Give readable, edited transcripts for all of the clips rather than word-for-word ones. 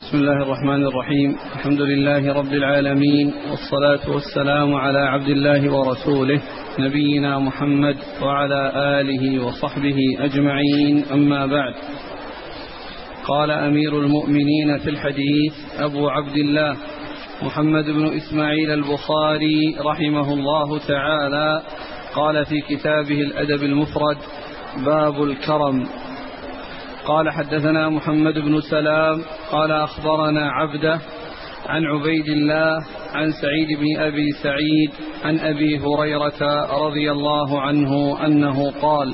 بسم الله الرحمن الرحيم. الحمد لله رب العالمين، والصلاة والسلام على عبد الله ورسوله نبينا محمد وعلى آله وصحبه أجمعين، أما بعد. قال أمير المؤمنين في الحديث أبو عبد الله محمد بن إسماعيل البخاري رحمه الله تعالى، قال في كتابه الأدب المفرد: باب الكرم. قال: حدثنا محمد بن سلام قال أخبرنا عبده عن عبيد الله عن سعيد بن أبي سعيد عن أبي هريرة رضي الله عنه أنه قال: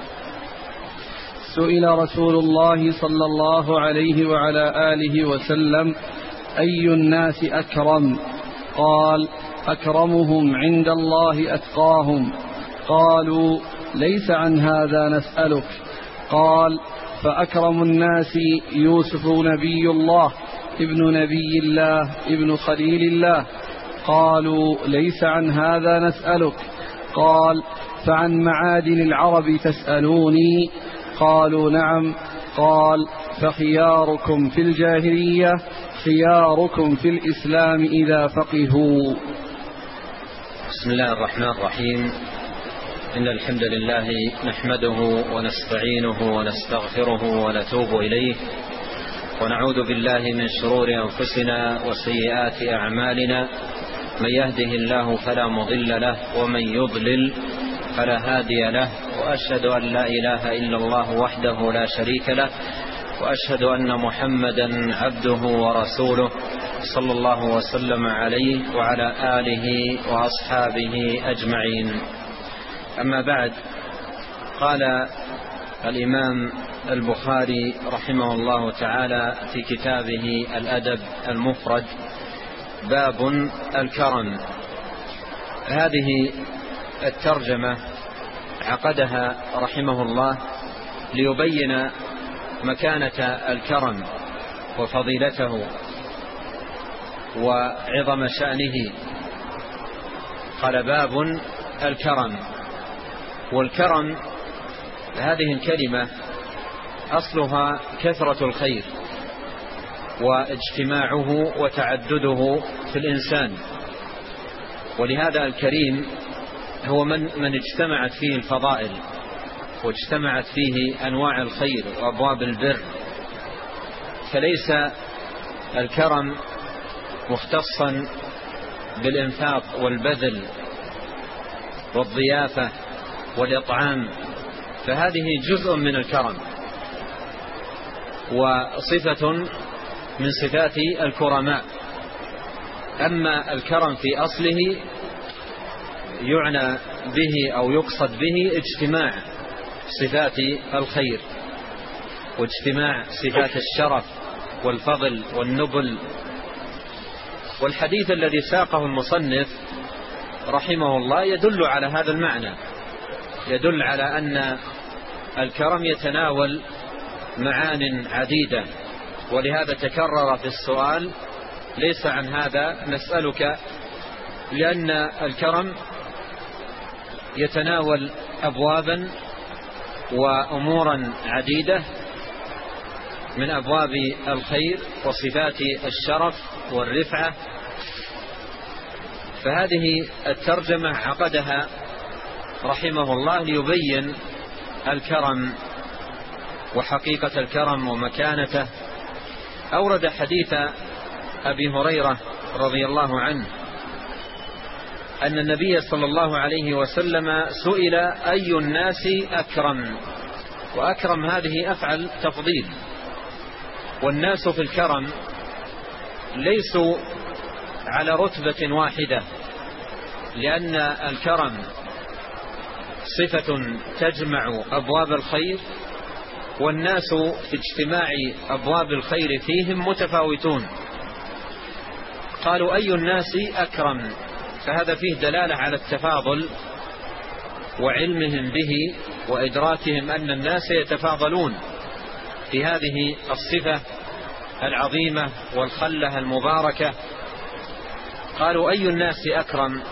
سئل رسول الله صلى الله عليه وعلى آله وسلم: أي الناس أكرم؟ قال: أكرمهم عند الله أتقاهم. قالوا: ليس عن هذا نسألك. قال: فأكرم الناس يوسف نبي الله ابن نبي الله ابن خليل الله. قالوا: ليس عن هذا نسألك. قال: فعن معادن العرب تسألوني؟ قالوا: نعم. قال: فخياركم في الجاهلية خياركم في الإسلام إذا فقهوا. بسم الله الرحمن الرحيم. إن الحمد لله نحمده ونستعينه ونستغفره ونتوب إليه، ونعوذ بالله من شرور أنفسنا وسيئات أعمالنا. من يهده الله فلا مضل له، ومن يضلل فلا هادي له. وأشهد أن لا إله إلا الله وحده لا شريك له، وأشهد أن محمدا عبده ورسوله صلى الله وسلم عليه وعلى آله وأصحابه أجمعين. أما بعد، قال الإمام البخاري رحمه الله تعالى في كتابه الأدب المفرد: باب الكرم. هذه الترجمة عقدها رحمه الله ليبين مكانة الكرم وفضيلته وعظم شأنه. قال: باب الكرم. والكرم هذه الكلمة أصلها كثرة الخير واجتماعه وتعدده في الإنسان، ولهذا الكريم هو من اجتمعت فيه الفضائل واجتمعت فيه أنواع الخير وأبواب البر. فليس الكرم مختصا بالإنفاق والبذل والضيافة والإطعام، فهذه جزء من الكرم وصفة من صفات الكرماء. أما الكرم في أصله يعنى به أو يقصد به اجتماع صفات الخير واجتماع صفات الشرف والفضل والنبل. والحديث الذي ساقه المصنف رحمه الله يدل على هذا المعنى، يدل على أن الكرم يتناول معان عديدة، ولهذا تكرر في السؤال: ليس عن هذا نسألك، لأن الكرم يتناول أبوابا وأمورا عديدة من أبواب الخير وصفات الشرف والرفعة. فهذه الترجمة عقدها رحمه الله ليبين الكرم وحقيقة الكرم ومكانته. أورد حديث أبي هريرة رضي الله عنه أن النبي صلى الله عليه وسلم سئل: أي الناس أكرم؟ وأكرم هذه أفعل تفضيل، والناس في الكرم ليسوا على رتبة واحدة، لأن الكرم صفة تجمع أبواب الخير، والناس في اجتماع أبواب الخير فيهم متفاوتون. قالوا: أي الناس أكرم؟ فهذا فيه دلالة على التفاضل وعلمهم به وإدراكهم أن الناس يتفاضلون في هذه الصفة العظيمة والخلة المباركة. قالوا: أي الناس أكرم؟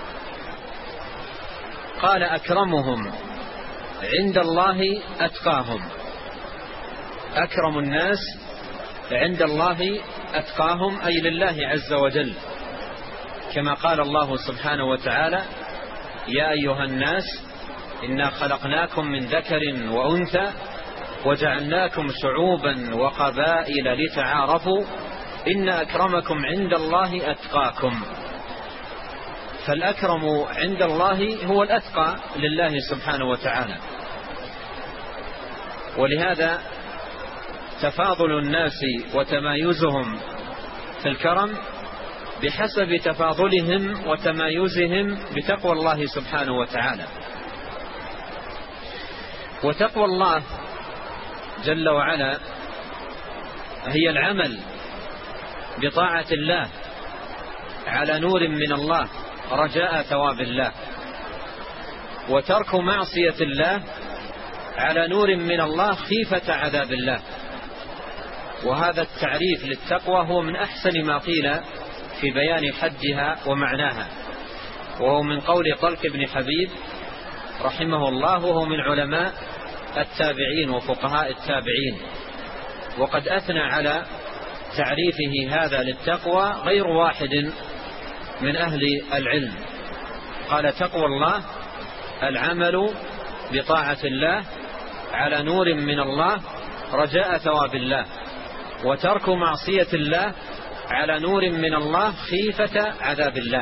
قال: أكرمهم عند الله أتقاهم. أكرم الناس عند الله أتقاهم، أي لله عز وجل، كما قال الله سبحانه وتعالى: يا أيها الناس إنا خلقناكم من ذكر وأنثى وجعلناكم شعوبا وقبائل لتعارفوا إن أكرمكم عند الله أتقاكم. فالأكرم عند الله هو الأتقى لله سبحانه وتعالى. ولهذا تفاضل الناس وتمايزهم في الكرم بحسب تفاضلهم وتمايزهم بتقوى الله سبحانه وتعالى. وتقوى الله جل وعلا هي العمل بطاعة الله على نور من الله رجاء ثواب الله، وترك معصية الله على نور من الله خيفة عذاب الله. وهذا التعريف للتقوى هو من أحسن ما قيل في بيان حدها ومعناها، وهو من قول طلق بن حبيب رحمه الله، وهو من علماء التابعين وفقهاء التابعين، وقد أثنى على تعريفه هذا للتقوى غير واحد من أهل العلم. قال: تقوى الله العمل بطاعة الله على نور من الله رجاء ثواب الله، وترك معصية الله على نور من الله خيفة عذاب الله.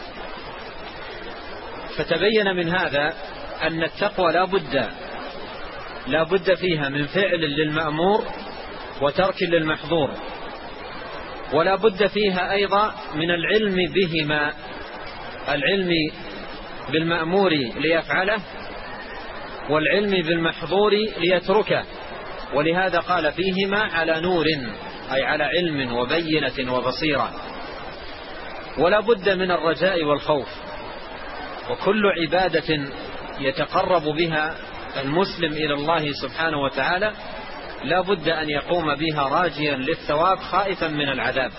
فتبين من هذا أن التقوى لا بد فيها من فعل للمأمور وترك للمحظور، ولا بد فيها أيضا من العلم بهما، العلم بالمأمور ليفعله والعلم بالمحظور ليتركه. ولهذا قال فيهما على نور، أي على علم وبينة وبصيرة. ولا بد من الرجاء والخوف، وكل عبادة يتقرب بها المسلم إلى الله سبحانه وتعالى لا بد أن يقوم بها راجيا للثواب خائفا من العذاب.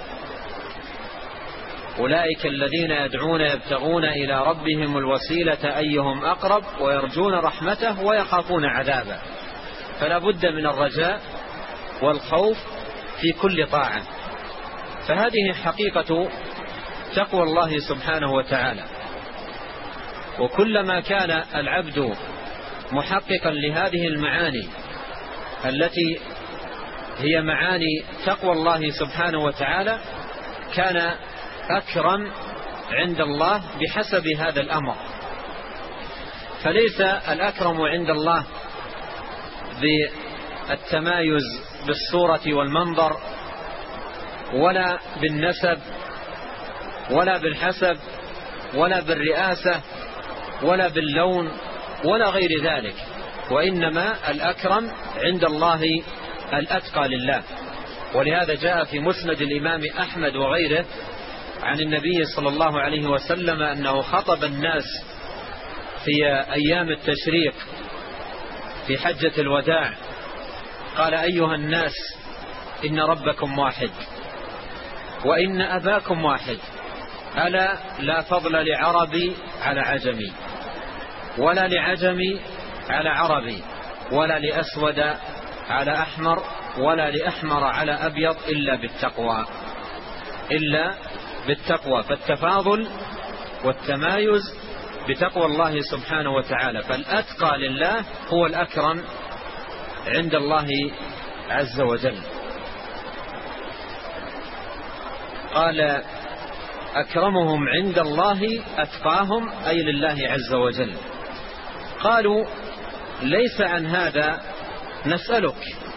أولئك الذين يدعون يبتغون إلى ربهم الوسيلة أيهم أقرب ويرجون رحمته ويخافون عذابه. فلا بد من الرجاء والخوف في كل طاعة. فهذه حقيقة تقوى الله سبحانه وتعالى. وكلما كان العبد محققا لهذه المعاني التي هي معاني تقوى الله سبحانه وتعالى كان أكرم عند الله بحسب هذا الأمر. فليس الأكرم عند الله بالتمايز بالصورة والمنظر، ولا بالنسب، ولا بالحسب، ولا بالرئاسة، ولا باللون، ولا غير ذلك، وإنما الأكرم عند الله الأتقى لله. ولهذا جاء في مسند الإمام أحمد وغيره عن النبي صلى الله عليه وسلم أنه خطب الناس في أيام التشريق في حجة الوداع، قال: أيها الناس إن ربكم واحد وإن أباكم واحد، ألا لا فضل لعربي على عجمي، ولا لعجمي على عربي، ولا لأسود على أحمر، ولا لأحمر على أبيض إلا بالتقوى. فالتفاضل والتمايز بتقوى الله سبحانه وتعالى. فالأتقى لله هو الأكرم عند الله عز وجل. قال: أكرمهم عند الله أتقاهم، أي لله عز وجل. قالوا: ليس عن هذا نسألك،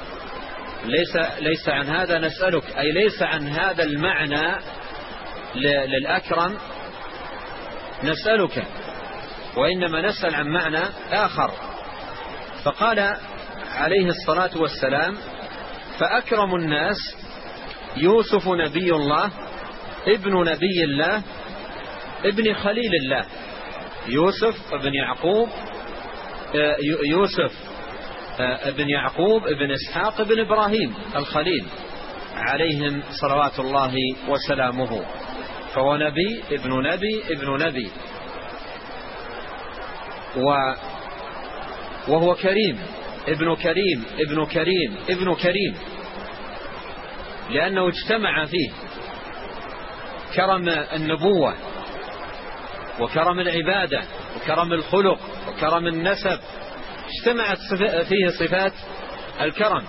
ليس عن هذا نسألك، أي ليس عن هذا المعنى للأكرم نسألك، وإنما نسأل عن معنى آخر. فقال عليه الصلاة والسلام: فأكرم الناس يوسف نبي الله ابن نبي الله ابن خليل الله. يوسف ابن يعقوب، يوسف ابن يعقوب ابن إسحاق ابن إبراهيم الخليل عليهم صلوات الله وسلامه. فهو نبي ابن نبي ابن نبي، وهو كريم ابن كريم ابن كريم ابن كريم. لأنه اجتمع فيه كرم النبوة وكرم العبادة وكرم الخلق وكرم النسب، اجتمعت فيه صفات الكرم.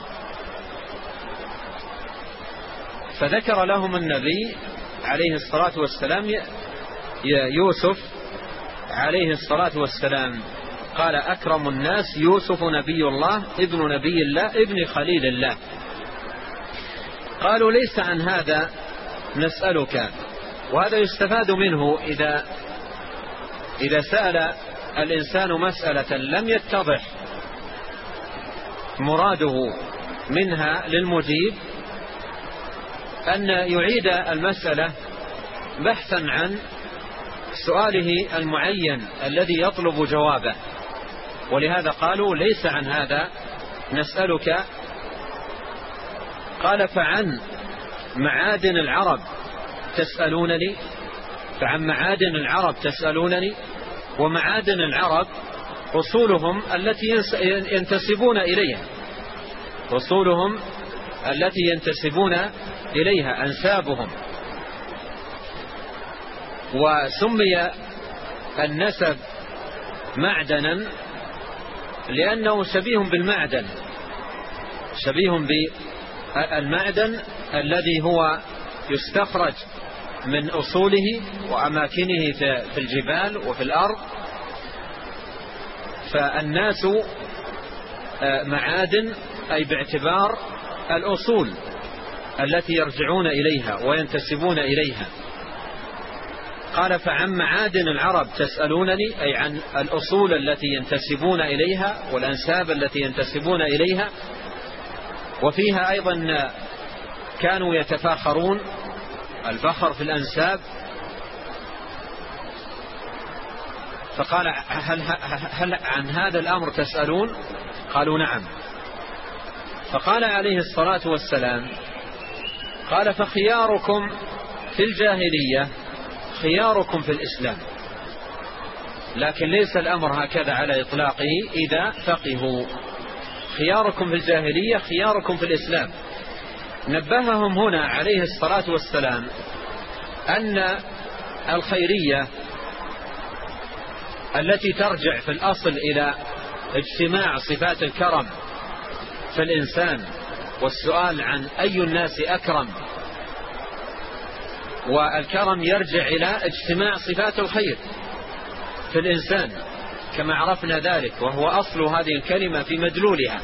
فذكر لهم النبي عليه الصلاة والسلام يوسف عليه الصلاة والسلام، قال: أكرم الناس يوسف نبي الله ابن نبي الله ابن خليل الله. قالوا: ليس عن هذا نسألك. وهذا يستفاد منه إذا سأل الإنسان مسألة لم يتضح مراده منها للمجيب أن يعيد المسألة بحثا عن سؤاله المعين الذي يطلب جوابه. ولهذا قالوا: ليس عن هذا نسألك. قال: فعن معادن العرب تسألونني؟ فعن معادن العرب تسألونني؟ ومعادن العرب أصولهم التي ينتسبون إليها، أصولهم التي ينتسبون إليها، أنسابهم. وسمي النسب معدنا لأنه شبيه بالمعدن، شبيه بالمعدن الذي هو يستخرج من أصوله وأماكنه في الجبال وفي الأرض. فالناس معادن أي باعتبار الأصول التي يرجعون إليها وينتسبون إليها. قال: فعن معادن العرب تسألونني، أي عن الأصول التي ينتسبون إليها والأنساب التي ينتسبون إليها. وفيها أيضا كانوا يتفاخرون، الفخر في الأنساب. فقال: هل عن هذا الأمر تسألون؟ قالوا: نعم. فقال عليه الصلاة والسلام: قال: فخياركم في الجاهلية خياركم في الإسلام. لكن ليس الأمر هكذا على إطلاقه إذا فقهوا. خياركم في الجاهلية خياركم في الإسلام. نبههم هنا عليه الصلاة والسلام أن الخيرية التي ترجع في الأصل إلى اجتماع صفات الكرم في الإنسان والسؤال عن أي الناس أكرم، والكرم يرجع إلى اجتماع صفات الخير في الإنسان كما عرفنا ذلك، وهو أصل هذه الكلمة في مدلولها.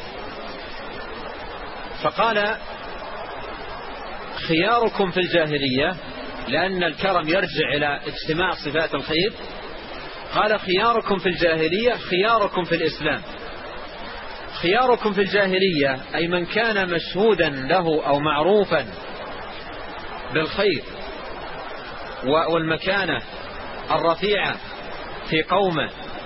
فقال: خياركم في الجاهلية، لأن الكرم يرجع إلى اجتماع صفات الخير. قال: خياركم في الجاهلية خياركم في الإسلام. خياركم في الجاهلية أي من كان مشهودا له أو معروفا بالخير والمكانة الرفيعة في قومه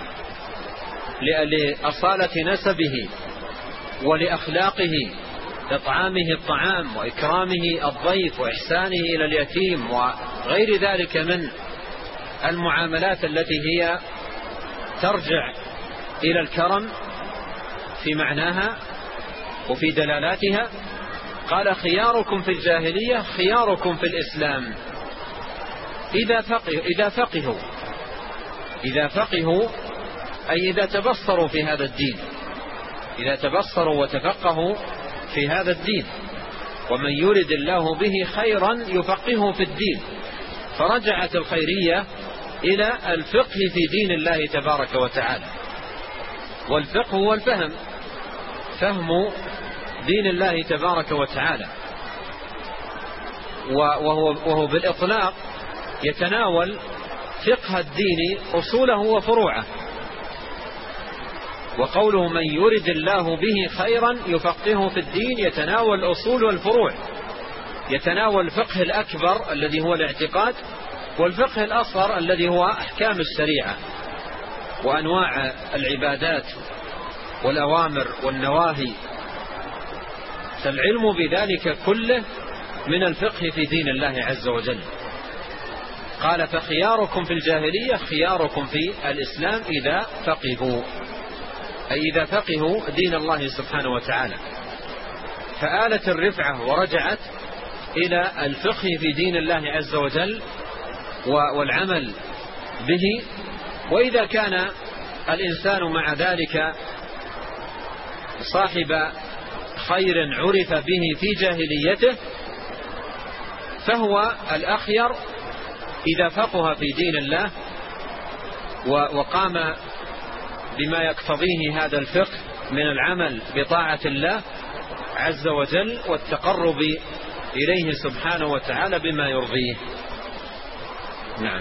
لأصالة نسبه ولأخلاقه، إطعامه الطعام وإكرامه الضيف وإحسانه إلى اليتيم وغير ذلك من المعاملات التي هي ترجع إلى الكرم في معناها وفي دلالاتها. قال: خياركم في الجاهلية خياركم في الإسلام إذا فقهوا أي إذا تبصروا في هذا الدين، إذا تبصروا وتفقهوا في هذا الدين. ومن يرد الله به خيرا يفقهه في الدين. فرجعت الخيرية إلى الفقه في دين الله تبارك وتعالى. والفقه هو الفهم، فهم دين الله تبارك وتعالى، وهو بالإطلاق يتناول فقه الدين أصوله وفروعه. وقوله من يرد الله به خيرا يفقهه في الدين يتناول الأصول والفروع، يتناول الفقه الأكبر الذي هو الاعتقاد، والفقه الأصغر الذي هو أحكام الشريعة وأنواع العبادات والأوامر والنواهي. فالعلم بذلك كله من الفقه في دين الله عز وجل. قال: فخياركم في الجاهلية خياركم في الإسلام إذا فقهوا، أي إذا فقهوا دين الله سبحانه وتعالى. فآلت الرفعة ورجعت إلى الفقه في دين الله عز وجل والعمل به. وإذا كان الإنسان مع ذلك صاحب خير عرف به في جاهليته فهو الأخير إذا فقه في دين الله وقام بما يقتضيه هذا الفقه من العمل بطاعة الله عز وجل والتقرب إليه سبحانه وتعالى بما يرضيه. نعم.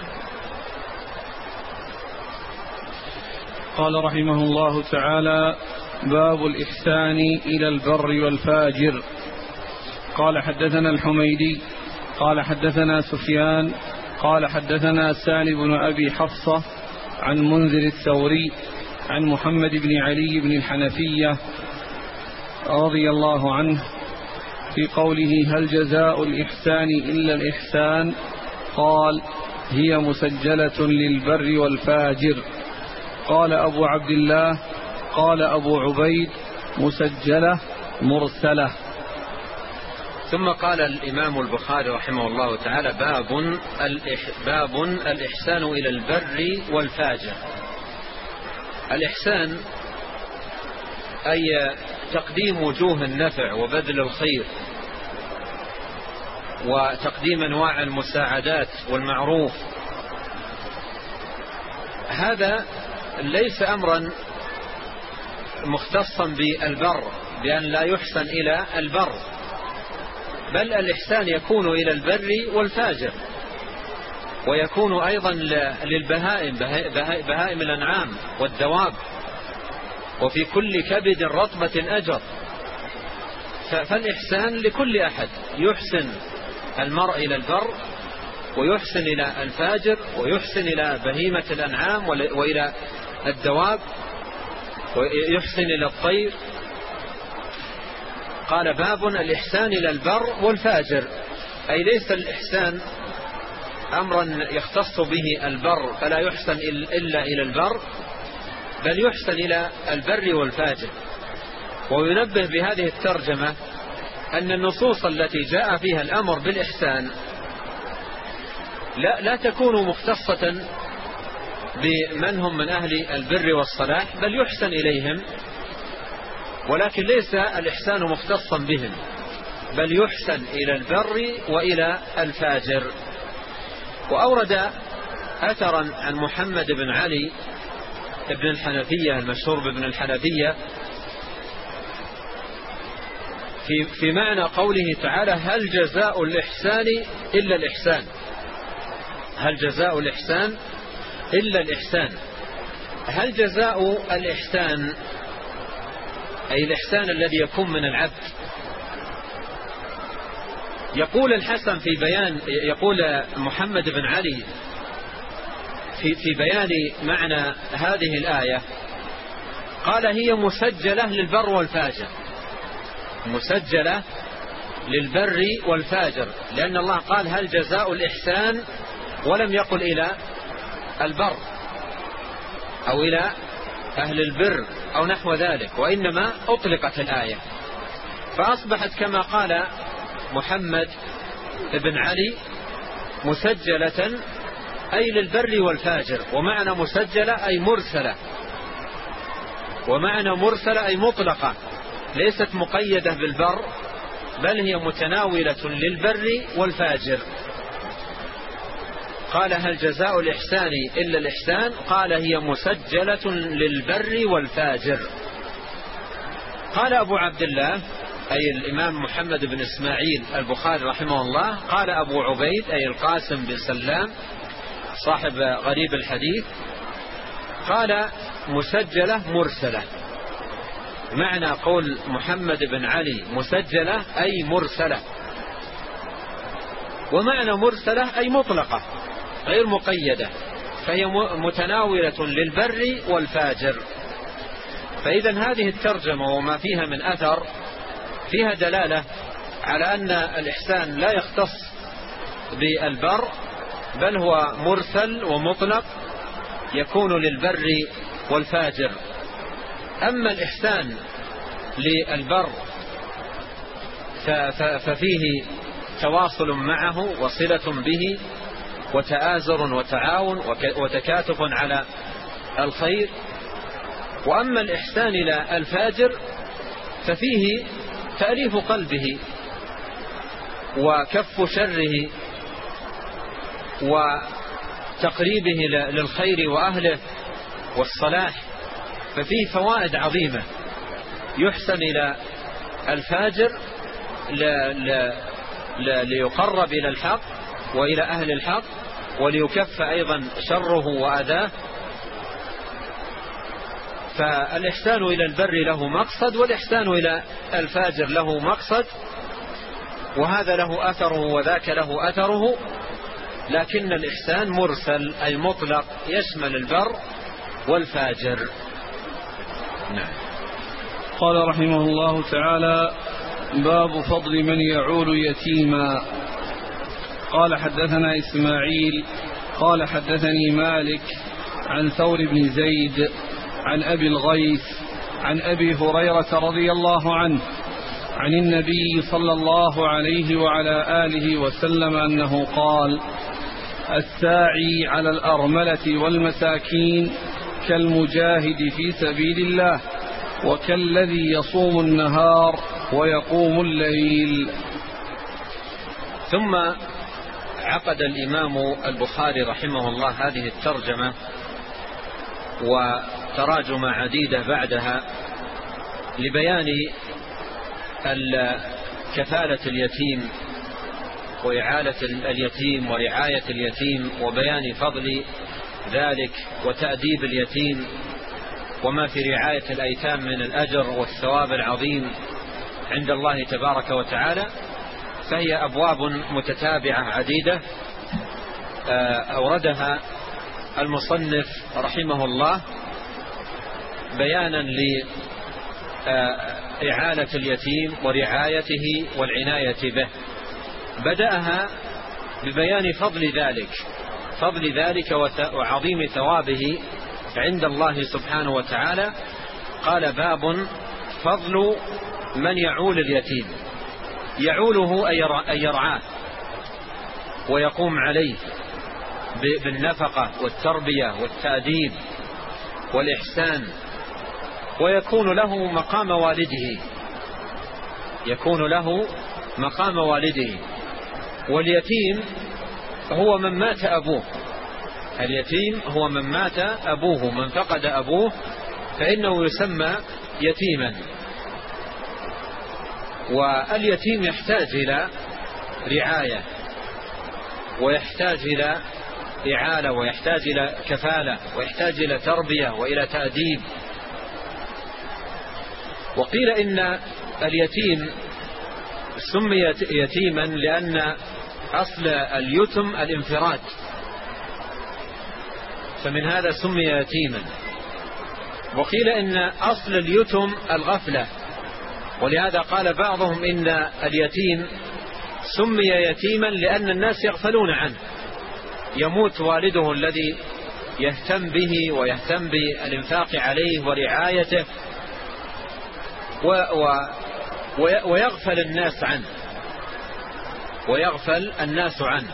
قال رحمه الله تعالى: باب الإحسان إلى البر والفاجر. قال حدثنا الحميدي قال حدثنا سفيان قال حدثنا سالم بن أبي حفصة عن منذر الثوري عن محمد بن علي بن الحنفية رضي الله عنه في قوله: هل جزاء الإحسان إلا الإحسان؟ قال: هي مسجلة للبر والفاجر. قال أبو عبد الله: قال أبو عبيد: مسجلة مرسلة. ثم قال الإمام البخاري رحمه الله تعالى: باب الإحسان إلى البر والفاجر. الإحسان أي تقديم وجوه النفع وبذل الخير وتقديم أنواع المساعدات والمعروف. هذا ليس أمرا مختصا بالبر بأن لا يحسن إلى البر، بل الإحسان يكون إلى البر والفاجر، ويكون أيضا للبهائم، بهائم الأنعام والدواب، وفي كل كبد رطبة أجر. فالإحسان لكل أحد، يحسن المرء إلى البر ويحسن إلى الفاجر ويحسن إلى بهيمة الأنعام وإلى الدواب ويحسن إلى الطير. قال: باب الإحسان إلى البر والفاجر، أي ليس الإحسان أمرا يختص به البر فلا يحسن إلا إلى البر، بل يحسن إلى البر والفاجر. وينبه بهذه الترجمة أن النصوص التي جاء فيها الأمر بالإحسان لا تكون مختصة بمن هم من أهل البر والصلاح، بل يحسن إليهم، ولكن ليس الإحسان مختصا بهم، بل يحسن إلى البر وإلى الفاجر. وأورد أثرا عن محمد بن علي ابن الحنفية المشهور بابن الحنفية في معنى قوله تعالى: هل جزاء الإحسان إلا الإحسان؟ هل جزاء الإحسان إلا الإحسان؟ هل جزاء الإحسان أي الإحسان الذي يكون من العبد. يقول الحسن في بيان، يقول محمد بن علي في بيان معنى هذه الآية، قال: هي مسجلة للبر والفاجر، مسجلة للبر والفاجر، لأن الله قال: هل جزاء الإحسان، ولم يقل إلى البر أو إلى أهل البر أو نحو ذلك، وإنما أطلقت الآية، فأصبحت كما قال محمد بن علي مسجلة أي للبر والفاجر. ومعنى مسجلة أي مرسلة، ومعنى مرسلة أي مطلقة، ليست مقيدة بالبر، بل هي متناولة للبر والفاجر. قال: هل جزاء الإحسان إلا الإحسان؟ قال: هي مسجلة للبر والفاجر. قال أبو عبد الله أي الإمام محمد بن إسماعيل البخاري رحمه الله، قال أبو عبيد أي القاسم بن سلام صاحب غريب الحديث، قال: مسجلة مرسلة. معنى قول محمد بن علي مسجلة أي مرسلة، ومعنى مرسلة أي مطلقة غير مقيدة، فهي متناولة للبر والفاجر. فإذا هذه الترجمة وما فيها من أثر فيها دلالة على أن الإحسان لا يختص بالبر، بل هو مرسل ومطلق يكون للبر والفاجر. أما الإحسان للبر ففيه تواصل معه وصلة به وتآزر وتعاون وتكاتف على الخير. وأما الإحسان إلى الفاجر ففيه تأليف قلبه وكف شره وتقريبه للخير وأهله والصلاح، ففيه فوائد عظيمة. يحسن إلى الفاجر ليقرب إلى الحق وإلى أهل الحق، وليكف أيضا شره وأذاه. فالإحسان إلى البر له مقصد، والإحسان إلى الفاجر له مقصد، وهذا له أثره وذاك له أثره. لكن الإحسان مرسل أي مطلق، يشمل البر والفاجر. نعم. قال رحمه الله تعالى: باب فضل من يعول يتيما. قال حدثنا إسماعيل قال حدثني مالك عن ثور بن زيد عن أبي الغيث عن أبي هريرة رضي الله عنه عن النبي صلى الله عليه وعلى آله وسلم أنه قال: الساعي على الأرملة والمساكين كالمجاهد في سبيل الله وكالذي يصوم النهار ويقوم الليل. ثم عقد الإمام البخاري رحمه الله هذه الترجمة وتراجم عديدة بعدها لبيان كفالة اليتيم وإعالة اليتيم ورعاية اليتيم، وبيان فضل ذلك وتأديب اليتيم، وما في رعاية الأيتام من الأجر والثواب العظيم عند الله تبارك وتعالى. فهي أبواب متتابعة عديدة أوردها المصنف رحمه الله بيانا لإعالة اليتيم ورعايته والعناية به. بدأها ببيان فضل ذلك وعظيم ثوابه عند الله سبحانه وتعالى. قال: باب فضل من يعول اليتيم. يعوله أي يرعاه ويقوم عليه بالنفقة والتربية والتأديب والإحسان، ويكون له مقام والده. واليتيم هو من مات أبوه. اليتيم هو من مات أبوه، من فقد أبوه فإنه يسمى يتيما. واليتيم يحتاج إلى رعاية، ويحتاج إلى إعالة، ويحتاج إلى كفالة، ويحتاج إلى تربية وإلى تأديب. وقيل إن اليتيم سمي يتيما لأن أصل اليتم الانفراد، فمن هذا سمي يتيما. وقيل إن أصل اليتم الغفلة، ولهذا قال بعضهم إن اليتيم سمي يتيما لأن الناس يغفلون عنه، يموت والده الذي يهتم به ويهتم بالإنفاق عليه ورعايته، ويغفل الناس عنه.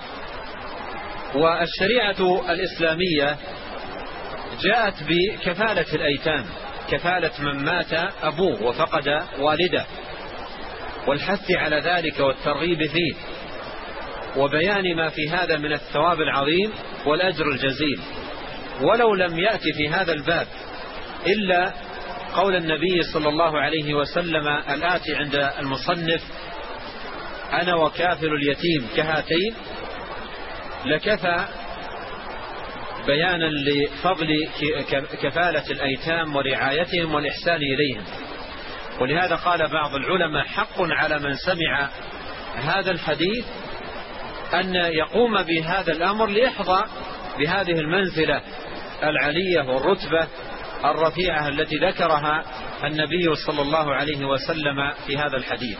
والشريعة الإسلامية جاءت بكفالة الأيتام، كفالة من مات أبوه وفقد والده، والحث على ذلك والترغيب فيه، وبيان ما في هذا من الثواب العظيم والأجر الجزيل. ولو لم يأتي في هذا الباب إلا قول النبي صلى الله عليه وسلم الآتي عند المصنف: أنا وكافل اليتيم كهاتين، لكفى بيانا لفضل كفالة الأيتام ورعايتهم والإحسان إليهم. ولهذا قال بعض العلماء: حق على من سمع هذا الحديث أن يقوم بهذا الأمر ليحظى بهذه المنزلة العلية والرتبة الرفيعة التي ذكرها النبي صلى الله عليه وسلم في هذا الحديث.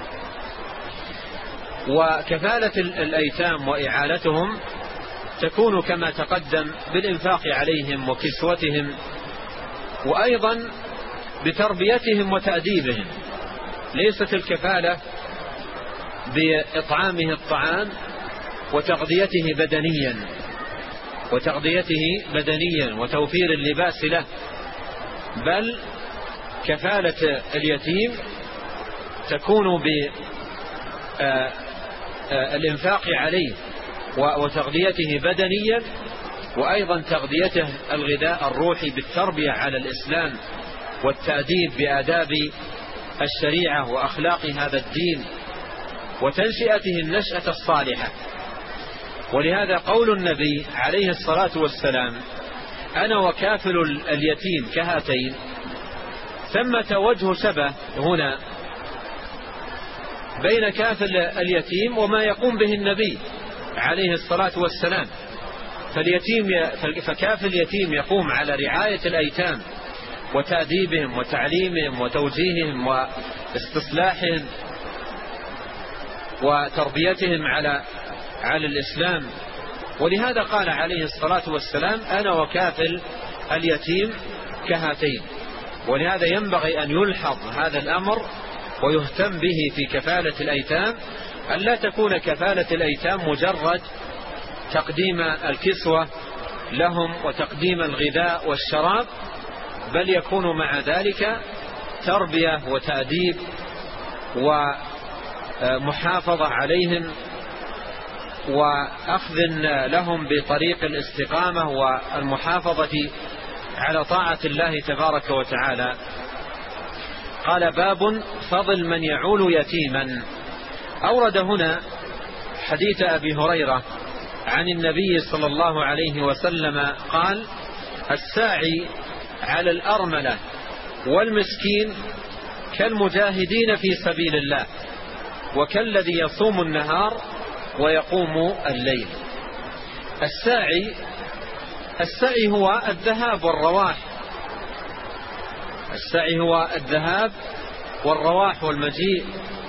وكفالة الأيتام وإعالتهم تكون كما تقدم بالإنفاق عليهم وكسوتهم، وأيضا بتربيتهم وتأديبهم. ليست الكفالة بإطعامه الطعام وتغذيته بدنيا وتوفير اللباس له، بل كفالة اليتيم تكون بالإنفاق عليه وتغذيته بدنيا، وأيضا تغذيته الغذاء الروحي بالتربية على الإسلام والتأديب بآداب الشريعة وأخلاق هذا الدين وتنشئته النشأة الصالحة. ولهذا قول النبي عليه الصلاة والسلام أنا وكافل اليتيم كهاتين، ثمة وجه شبه هنا بين كافل اليتيم وما يقوم به النبي عليه الصلاة والسلام. فكافل اليتيم يقوم على رعاية الأيتام وتأديبهم وتعليمهم وتوجيههم واستصلاحهم وتربيتهم على الإسلام. ولهذا قال عليه الصلاة والسلام أنا وكافل اليتيم كهاتين. ولهذا ينبغي أن يلحظ هذا الأمر ويهتم به في كفالة الأيتام، أن لا تكون كفالة الأيتام مجرد تقديم الكسوة لهم وتقديم الغذاء والشراب، بل يكون مع ذلك تربية وتأديب ومحافظة عليهم وأخذ لهم بطريق الاستقامة والمحافظة على طاعة الله تبارك وتعالى. قال باب فضل من يعول يتيما. أورد هنا حديث أبي هريرة عن النبي صلى الله عليه وسلم قال الساعي على الأرملة والمسكين كالمجاهدين في سبيل الله وكالذي يصوم النهار ويقوم الليل. السعي هو الذهاب والرواح، السعي هو الذهاب والرواح والمجيء.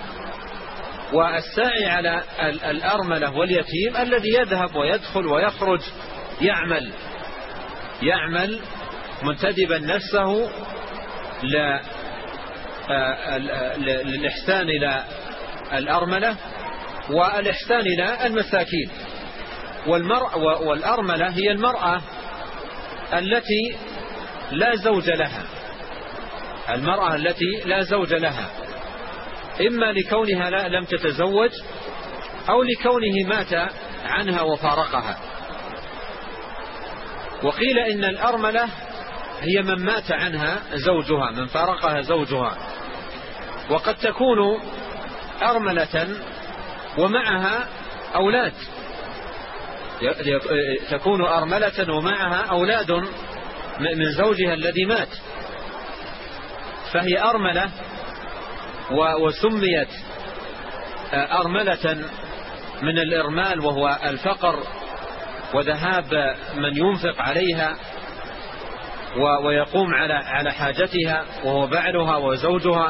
والسعي على الأرملة واليتيم الذي يذهب ويدخل ويخرج يعمل منتدبا نفسه للإحسان إلى الأرملة والإحسان إلى المساكين. والأرملة هي المرأة التي لا زوج لها، المرأة التي لا زوج لها، إما لكونها لم تتزوج أو لكونه مات عنها وفارقها. وقيل إن الأرملة هي من مات عنها زوجها، من فارقها زوجها. وقد تكون أرملة ومعها أولاد، تكون أرملة ومعها أولاد من زوجها الذي مات، فهي أرملة وسميت أرملة من الإرمال وهو الفقر وذهاب من ينفق عليها ويقوم على حاجتها وهو بعلها وزوجها.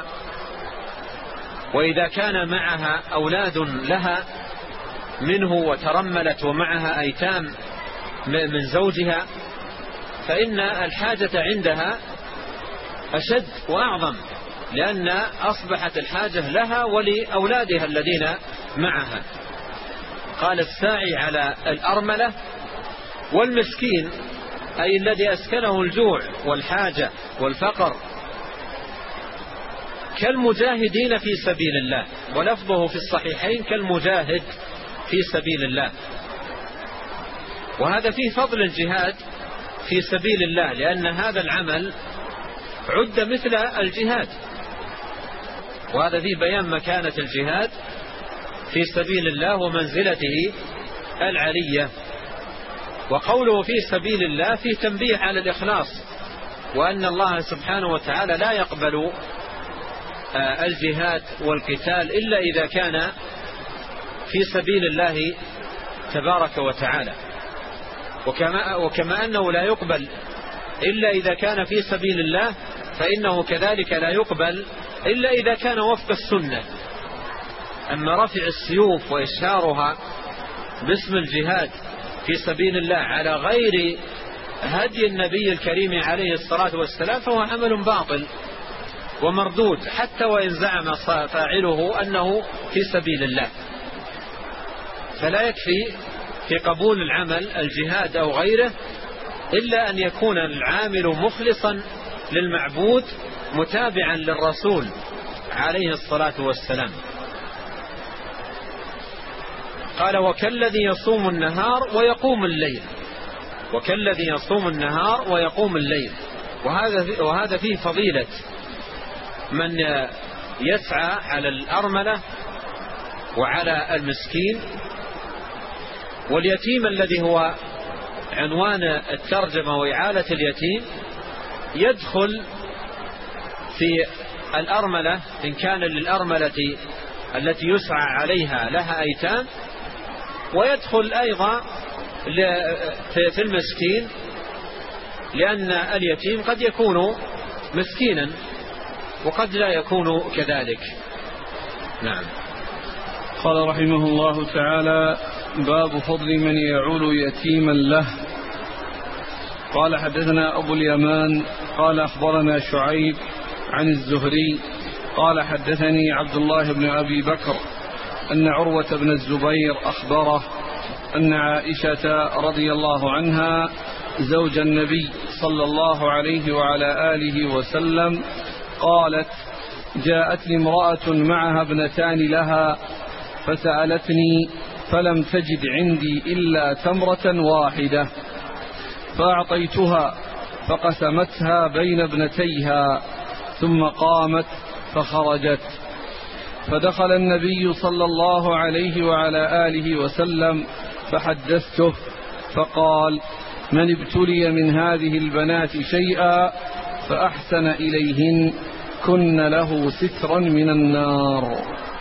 وإذا كان معها أولاد لها منه وترملت ومعها أيتام من زوجها فإن الحاجة عندها أشد وأعظم، لأن أصبحت الحاجة لها ولأولادها الذين معها. قال الساعي على الأرملة والمسكين أي الذي أسكنه الجوع والحاجة والفقر كالمجاهدين في سبيل الله، ولفظه في الصحيحين كالمجاهد في سبيل الله. وهذا فيه فضل الجهاد في سبيل الله، لأن هذا العمل عد مثل الجهاد، وهذا فيه بيان مكانة الجهاد في سبيل الله ومنزلته العلية. وقوله في سبيل الله فيه تنبيه على الإخلاص، وأن الله سبحانه وتعالى لا يقبل الجهاد والقتال إلا إذا كان في سبيل الله تبارك وتعالى، وكما أنه لا يقبل إلا إذا كان في سبيل الله، فإنه كذلك لا يقبل إلا إذا كان وفق السنة. أما رفع السيوف وإشهارها باسم الجهاد في سبيل الله على غير هدي النبي الكريم عليه الصلاة والسلام فهو عمل باطل، ومردود، حتى وإن زعم فاعله أنه في سبيل الله. فلا يكفي في قبول العمل الجهاد أو غيره إلا أن يكون العامل مخلصا للمعبود متابعا للرسول عليه الصلاة والسلام. قال: وكالذي يصوم النهار ويقوم الليل. وكالذي يصوم النهار ويقوم الليل، وهذا فيه فضيلة من يسعى على الأرملة وعلى المسكين واليتيم، الذي هو عنوان الترجمة وإعالة اليتيم. يدخل في الأرملة إن كان للأرملة التي يسعى عليها لها أيتام، ويدخل أيضا في المسكين، لأن اليتيم قد يكون مسكينا وقد لا يكون كذلك. نعم. قال رحمه الله تعالى: باب فضل من يعول يتيما له. قال: حدثنا أبو اليمان قال أخبرنا شعيب عن الزهري قال: حدثني عبد الله بن أبي بكر أن عروة بن الزبير أخبره أن عائشة رضي الله عنها زوج النبي صلى الله عليه وعلى آله وسلم قالت: جاءتني امرأة معها ابنتان لها فسألتني فلم تجد عندي إلا تمرة واحدة فأعطيتها فقسمتها بين ابنتيها ثم قامت فخرجت. فدخل النبي صلى الله عليه وعلى آله وسلم فحدثته فقال: من ابتلي من هذه البنات شيئا فأحسن إليهن كن له سترا من النار.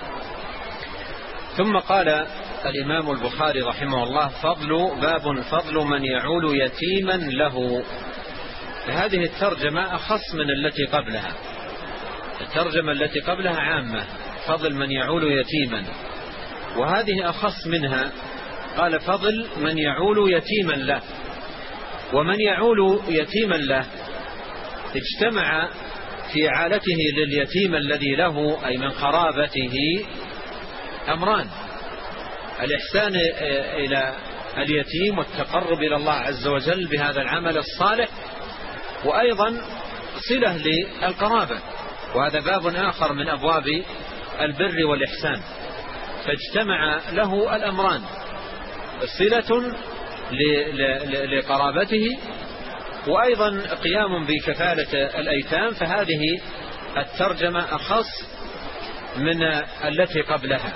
ثم قال الإمام البخاري رحمه الله: باب فضل من يعول يتيما له. هذه الترجمة أخص من التي قبلها. الترجمة التي قبلها عامة، فضل من يعول يتيما، وهذه أخص منها. قال: فضل من يعول يتيما له. ومن يعول يتيما له اجتمع في عالته لليتيم الذي له، أي من قرابته، أمران: الإحسان إلى اليتيم والتقرب إلى الله عز وجل بهذا العمل الصالح، وأيضا صلة للقرابة، وهذا باب آخر من أبواب البر والإحسان. فاجتمع له الأمران: صلة لقرابته، وأيضا قيام بكفالة الأيتام. فهذه الترجمة أخص من التي قبلها.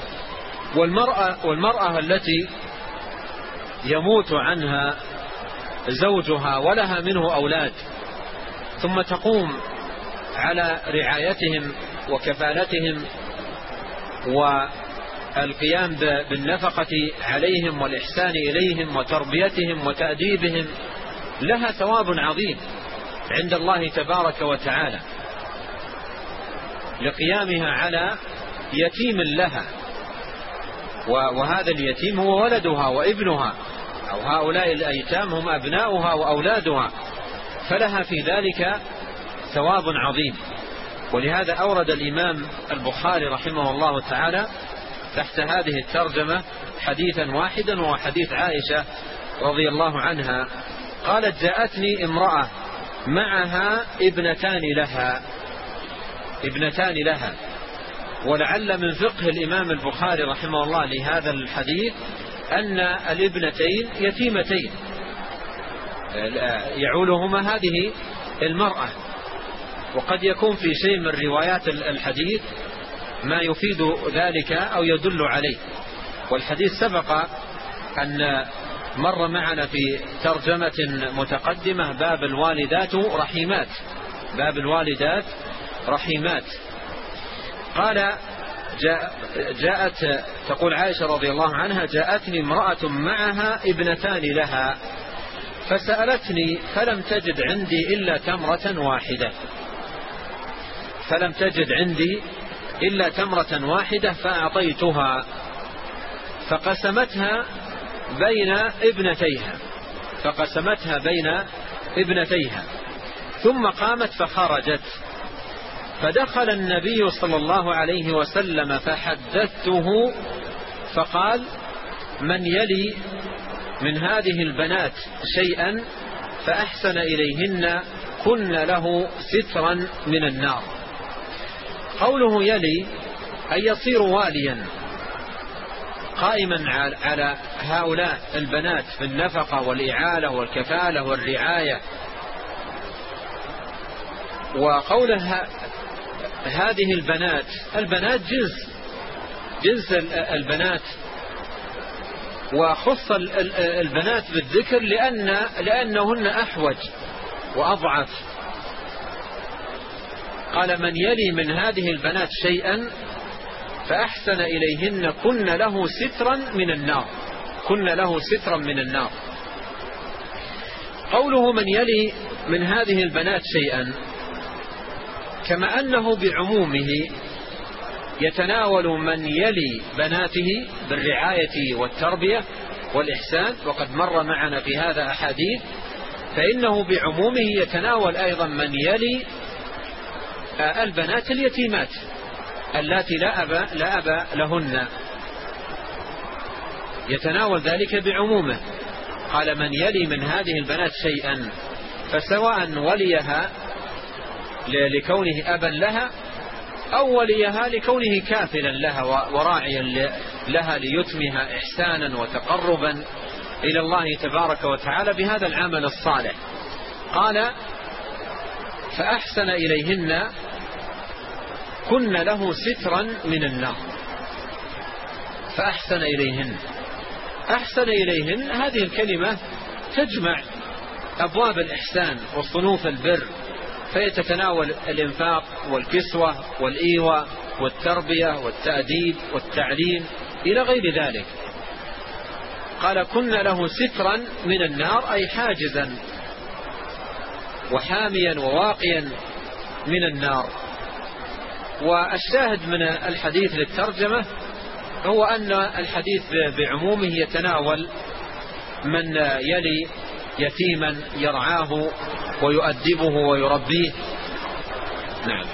والمرأة التي يموت عنها زوجها ولها منه أولاد، ثم تقوم على رعايتهم وكفالتهم والقيام بالنفقة عليهم والإحسان إليهم وتربيتهم وتأديبهم، لها ثواب عظيم عند الله تبارك وتعالى لقيامها على يتيم لها، وهذا اليتيم هو ولدها وابنها، أو هؤلاء الأيتام هم أبناؤها وأولادها، فلها في ذلك ثواب عظيم. ولهذا أورد الإمام البخاري رحمه الله تعالى تحت هذه الترجمة حديثا واحدا، وهو حديث عائشة رضي الله عنها قالت: جاءتني امرأة معها ابنتان لها. ولعل من فقه الإمام البخاري رحمه الله لهذا الحديث أن الابنتين يتيمتين يعولهما هذه المرأة. وقد يكون في شيء من روايات الحديث ما يفيد ذلك أو يدل عليه. والحديث سبق أن مر معنا في ترجمة متقدمة: باب الوالدات رحيمات. قال: جاءت تقول عائشة رضي الله عنها: جاءتني امرأة معها ابنتان لها فسألتني فلم تجد عندي إلا تمرة واحدة فأعطيتها فقسمتها بين ابنتيها ثم قامت فخرجت. فدخل النبي صلى الله عليه وسلم فحدثته فقال: من يلي من هذه البنات شيئا فأحسن إليهن كن له سترا من النار. قوله يلي أي يصير واليا قائما على هؤلاء البنات في النفقة والإعالة والكفالة والرعاية. وقولها هذه البنات جنس البنات، وخص البنات بالذكر لأنهن أحوج وأضعف. قال: من يلي من هذه البنات شيئا فأحسن إليهن كن له سترا من النار، كن له سترا من النار. قوله من يلي من هذه البنات شيئا كما أنه بعمومه يتناول من يلي بناته بالرعاية والتربية والإحسان، وقد مر معنا في هذا أحاديث، فإنه بعمومه يتناول أيضا من يلي البنات اليتيمات التي لا أب لهن، يتناول ذلك بعمومه. قال: من يلي من هذه البنات شيئا، فسواء وليها لكونه أبا لها أو وليها لكونه كافلا لها وراعيا لها ليتمها إحسانا وتقربا إلى الله تبارك وتعالى بهذا العمل الصالح. قال: فأحسن إليهن كن له سترا من النار. فأحسن إليهن، أحسن إليهن هذه الكلمة تجمع أبواب الإحسان وصنوف البر، فيتتناول الإنفاق والكسوة والإيواء والتربية والتأديب والتعليم إلى غير ذلك. قال: كن له سترا من النار أي حاجزا وحاميا وواقيا من النار. والشاهد من الحديث للترجمة هو أن الحديث بعمومه يتناول من يلي يتيما يرعاه ويؤدبه ويربيه. نعم.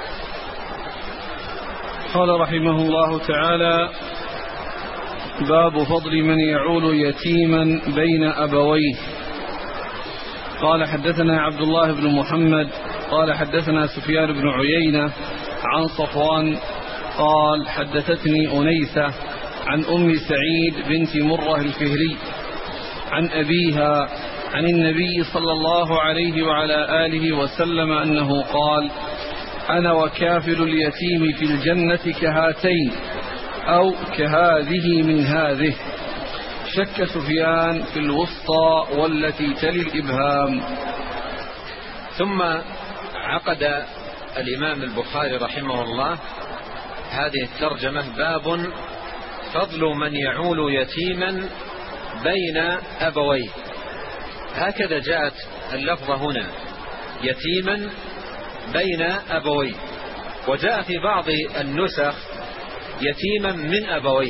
قال رحمه الله تعالى: باب فضل من يعول يتيما بين أبويه. قال: حدثنا عبد الله بن محمد قال: حدثنا سفيان بن عيينة عن صفوان قال: حدثتني أنيسة عن أم سعيد بنت مرة الفهري عن أبيها عن النبي صلى الله عليه وعلى آله وسلم أنه قال: أنا وكافل اليتيم في الجنة كهاتين أو كهذه من هذه. شك سفيان في الوسطى والتي تلي الإبهام. ثم عقد الإمام البخاري رحمه الله هذه الترجمة: باب فضل من يعول يتيما بين أبويه. هكذا جاءت اللفظة هنا: يتيما بين أبويه. وجاء في بعض النسخ يتيما من أبويه.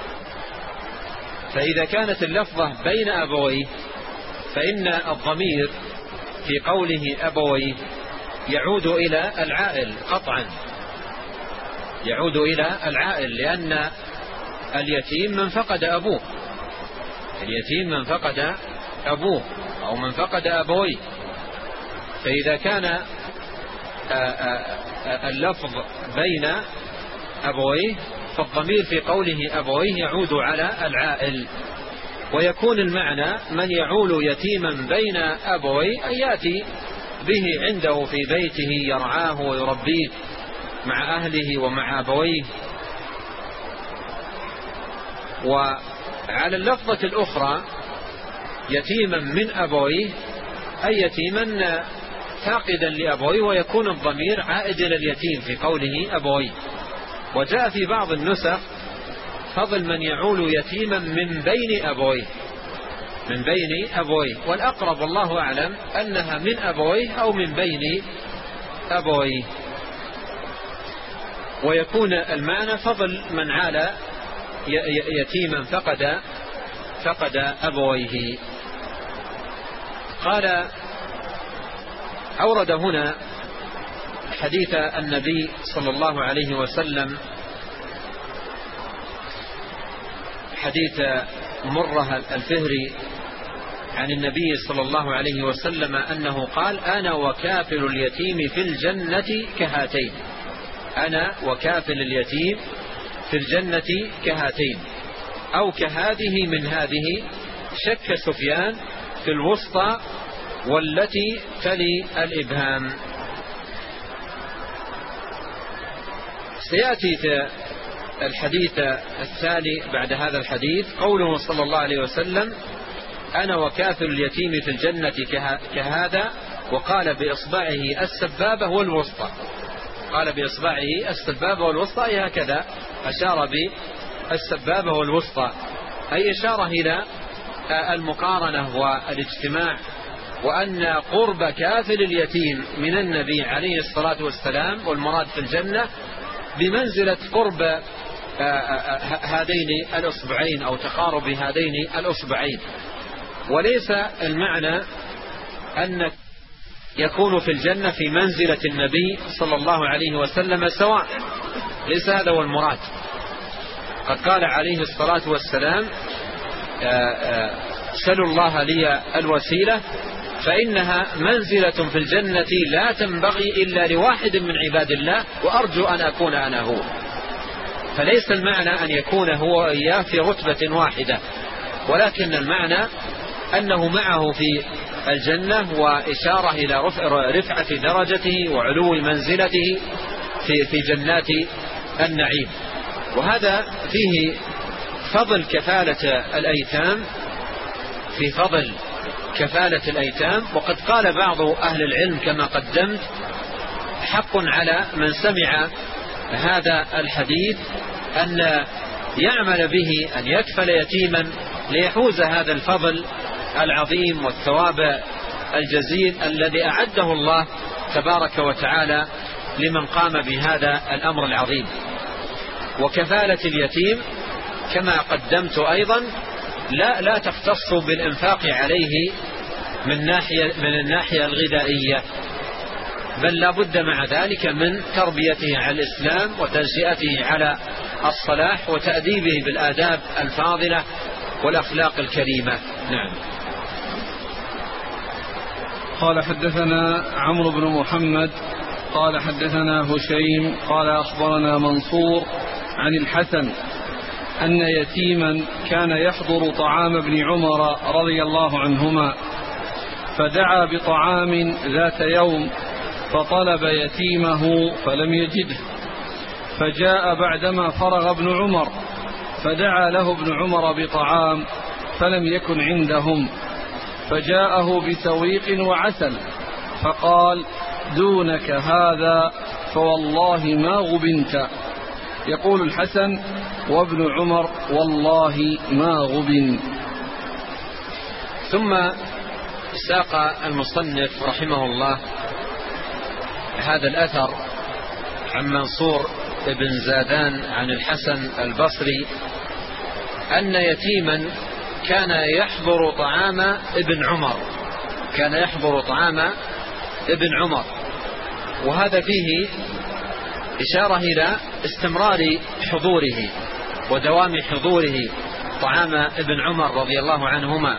فإذا كانت اللفظة بين أبويه فإن الضمير في قوله أبويه يعود إلى العائل قطعا، يعود إلى العائل، لأن اليتيم من فقد أبوه، اليتيم من فقد أبوه أو من فقد أبويه. فإذا كان اللفظ بين أبويه فالضمير في قوله أبويه يعود على العائل، ويكون المعنى من يعول يتيما بين أبويه أن يأتي به عنده في بيته يرعاه ويربيه مع أهله ومع أبويه. وعلى اللفظة الأخرى يتيما من أبويه أي يتيما فاقدا لأبويه، ويكون الضمير عائد إلى اليتيم في قوله أبويه. وجاء في بعض النسخ فضل من يعول يتيما من بين أبويه، من بين أبويه، والأقرب والله أعلم أنها من أبويه أو من بين أبويه. ويكون المعنى فضل من عال يتيما فقد أبويه. قال: أورد هنا حديث النبي صلى الله عليه وسلم، حديث مرة الفهري عن النبي صلى الله عليه وسلم أنه قال: أنا وكافل اليتيم في الجنة كهاتين. أنا وكافل اليتيم في الجنة كهاتين، أو كهذه من هذه. شك سفيان في الوسطى والتي تلي الإبهام. سيأتي في الحديث الثاني بعد هذا الحديث قوله صلى الله عليه وسلم: أنا وكافل اليتيم في الجنة كهذا، وقال بإصبعه السبابة والوسطى. قال بإصبعه السبابة والوسطى، أي هكذا أشار بالسبابة والوسطى، أي إشارة إلى المقارنة والاجتماع، وأن قرب كافل اليتيم من النبي عليه الصلاة والسلام والمراد في الجنة بمنزلة قرب هذين الأصبعين أو تقارب هذين الأصبعين. وليس المعنى أن يكون في الجنة في منزلة النبي صلى الله عليه وسلم سواء، ليس هذا هو المراد. قد قال عليه الصلاة والسلام: سلوا الله لي الوسيلة فإنها منزلة في الجنة لا تنبغي إلا لواحد من عباد الله، وأرجو أن أكون أنا هو. فليس المعنى أن يكون هو وإياه في رتبة واحدة، ولكن المعنى أنه معه في الجنة، وإشارة إلى رفعة درجته وعلو منزلته في جنات النعيم. وهذا فيه فضل كفالة الأيتام، في فضل كفالة الأيتام. وقد قال بعض أهل العلم كما قدمت: حق على من سمع هذا الحديث أن يعمل به، أن يكفل يتيما ليحوز هذا الفضل العظيم والثواب الجزيل الذي أعده الله تبارك وتعالى لمن قام بهذا الأمر العظيم. وكفالة اليتيم كما قدمت أيضا لا تختص بالإنفاق عليه من الناحية الغذائية، بل لا بد مع ذلك من تربيته على الإسلام وتنشئته على الصلاح وتأديبه بالآداب الفاضلة والأخلاق الكريمة. نعم. قال: حدثنا عمرو بن محمد قال حدثنا هشيم قال أخبرنا منصور عن الحسن أن يتيما كان يحضر طعام ابن عمر رضي الله عنهما، فدعا بطعام ذات يوم فطلب يتيمه فلم يجده، فجاء بعدما فرغ ابن عمر فدعا له ابن عمر بطعام فلم يكن عندهم، فجاءه بسويق وعسل فقال: دونك هذا فوالله ما غبنت. يقول الحسن وابن عمر: والله ما غبن. ثم ساق المصنف رحمه الله هذا الأثر عن منصور بن زادان عن الحسن البصري أن يتيما كان يحضر طعام ابن عمر، كان يحضر طعام ابن عمر. وهذا فيه إشارة إلى استمرار حضوره ودوام حضوره طعام ابن عمر رضي الله عنهما.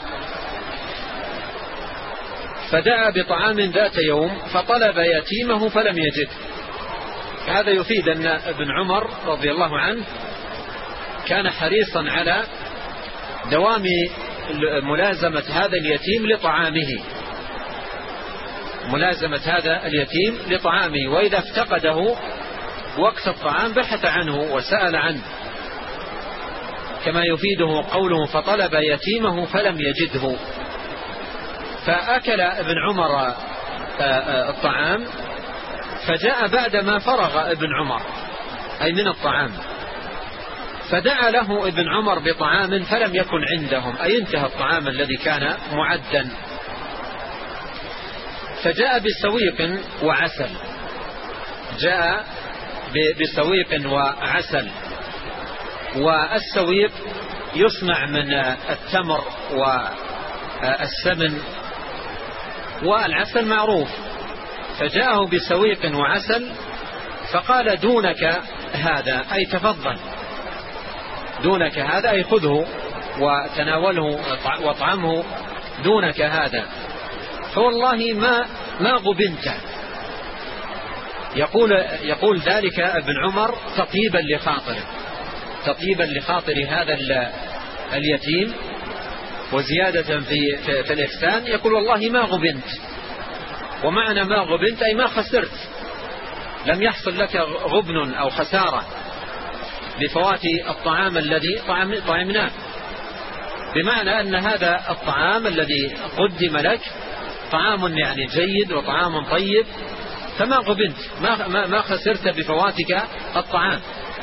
فدعا بطعام ذات يوم فطلب يتيمه فلم يجد. هذا يفيد أن ابن عمر رضي الله عنه كان حريصا على دوام ملازمة هذا اليتيم لطعامه، ملازمة هذا اليتيم لطعامه، وإذا افتقده وقت الطعام بحث عنه وسأل عنه، كما يفيده قوله فطلب يتيمه فلم يجده. فأكل ابن عمر الطعام، فجاء بعدما فرغ ابن عمر أي من الطعام، فدعا له ابن عمر بطعام فلم يكن عندهم، أي انتهى الطعام الذي كان معدا. فجاء بسويق وعسل، جاء بسويق وعسل. والسويق يصنع من التمر والسمن، والعسل معروف. فجاءه بسويق وعسل فقال دونك هذا، أي تفضل، دونك هذا أي خذه وتناوله واطعمه دونك هذا، فوالله ما غبنت. يقول ذلك ابن عمر تطيبا لخاطره، تطيبا لخاطر هذا اليتيم، وزيادة في الإحسان. يقول والله ما غبنت، ومعنى ما غبنت أي ما خسرت، لم يحصل لك غبن أو خسارة بفوات الطعام الذي طعمناه، بمعنى أن هذا الطعام الذي قدم لك طعام يعني جيد وطعام طيب، فما غبنت، ما خسرت بفواتك الطعام.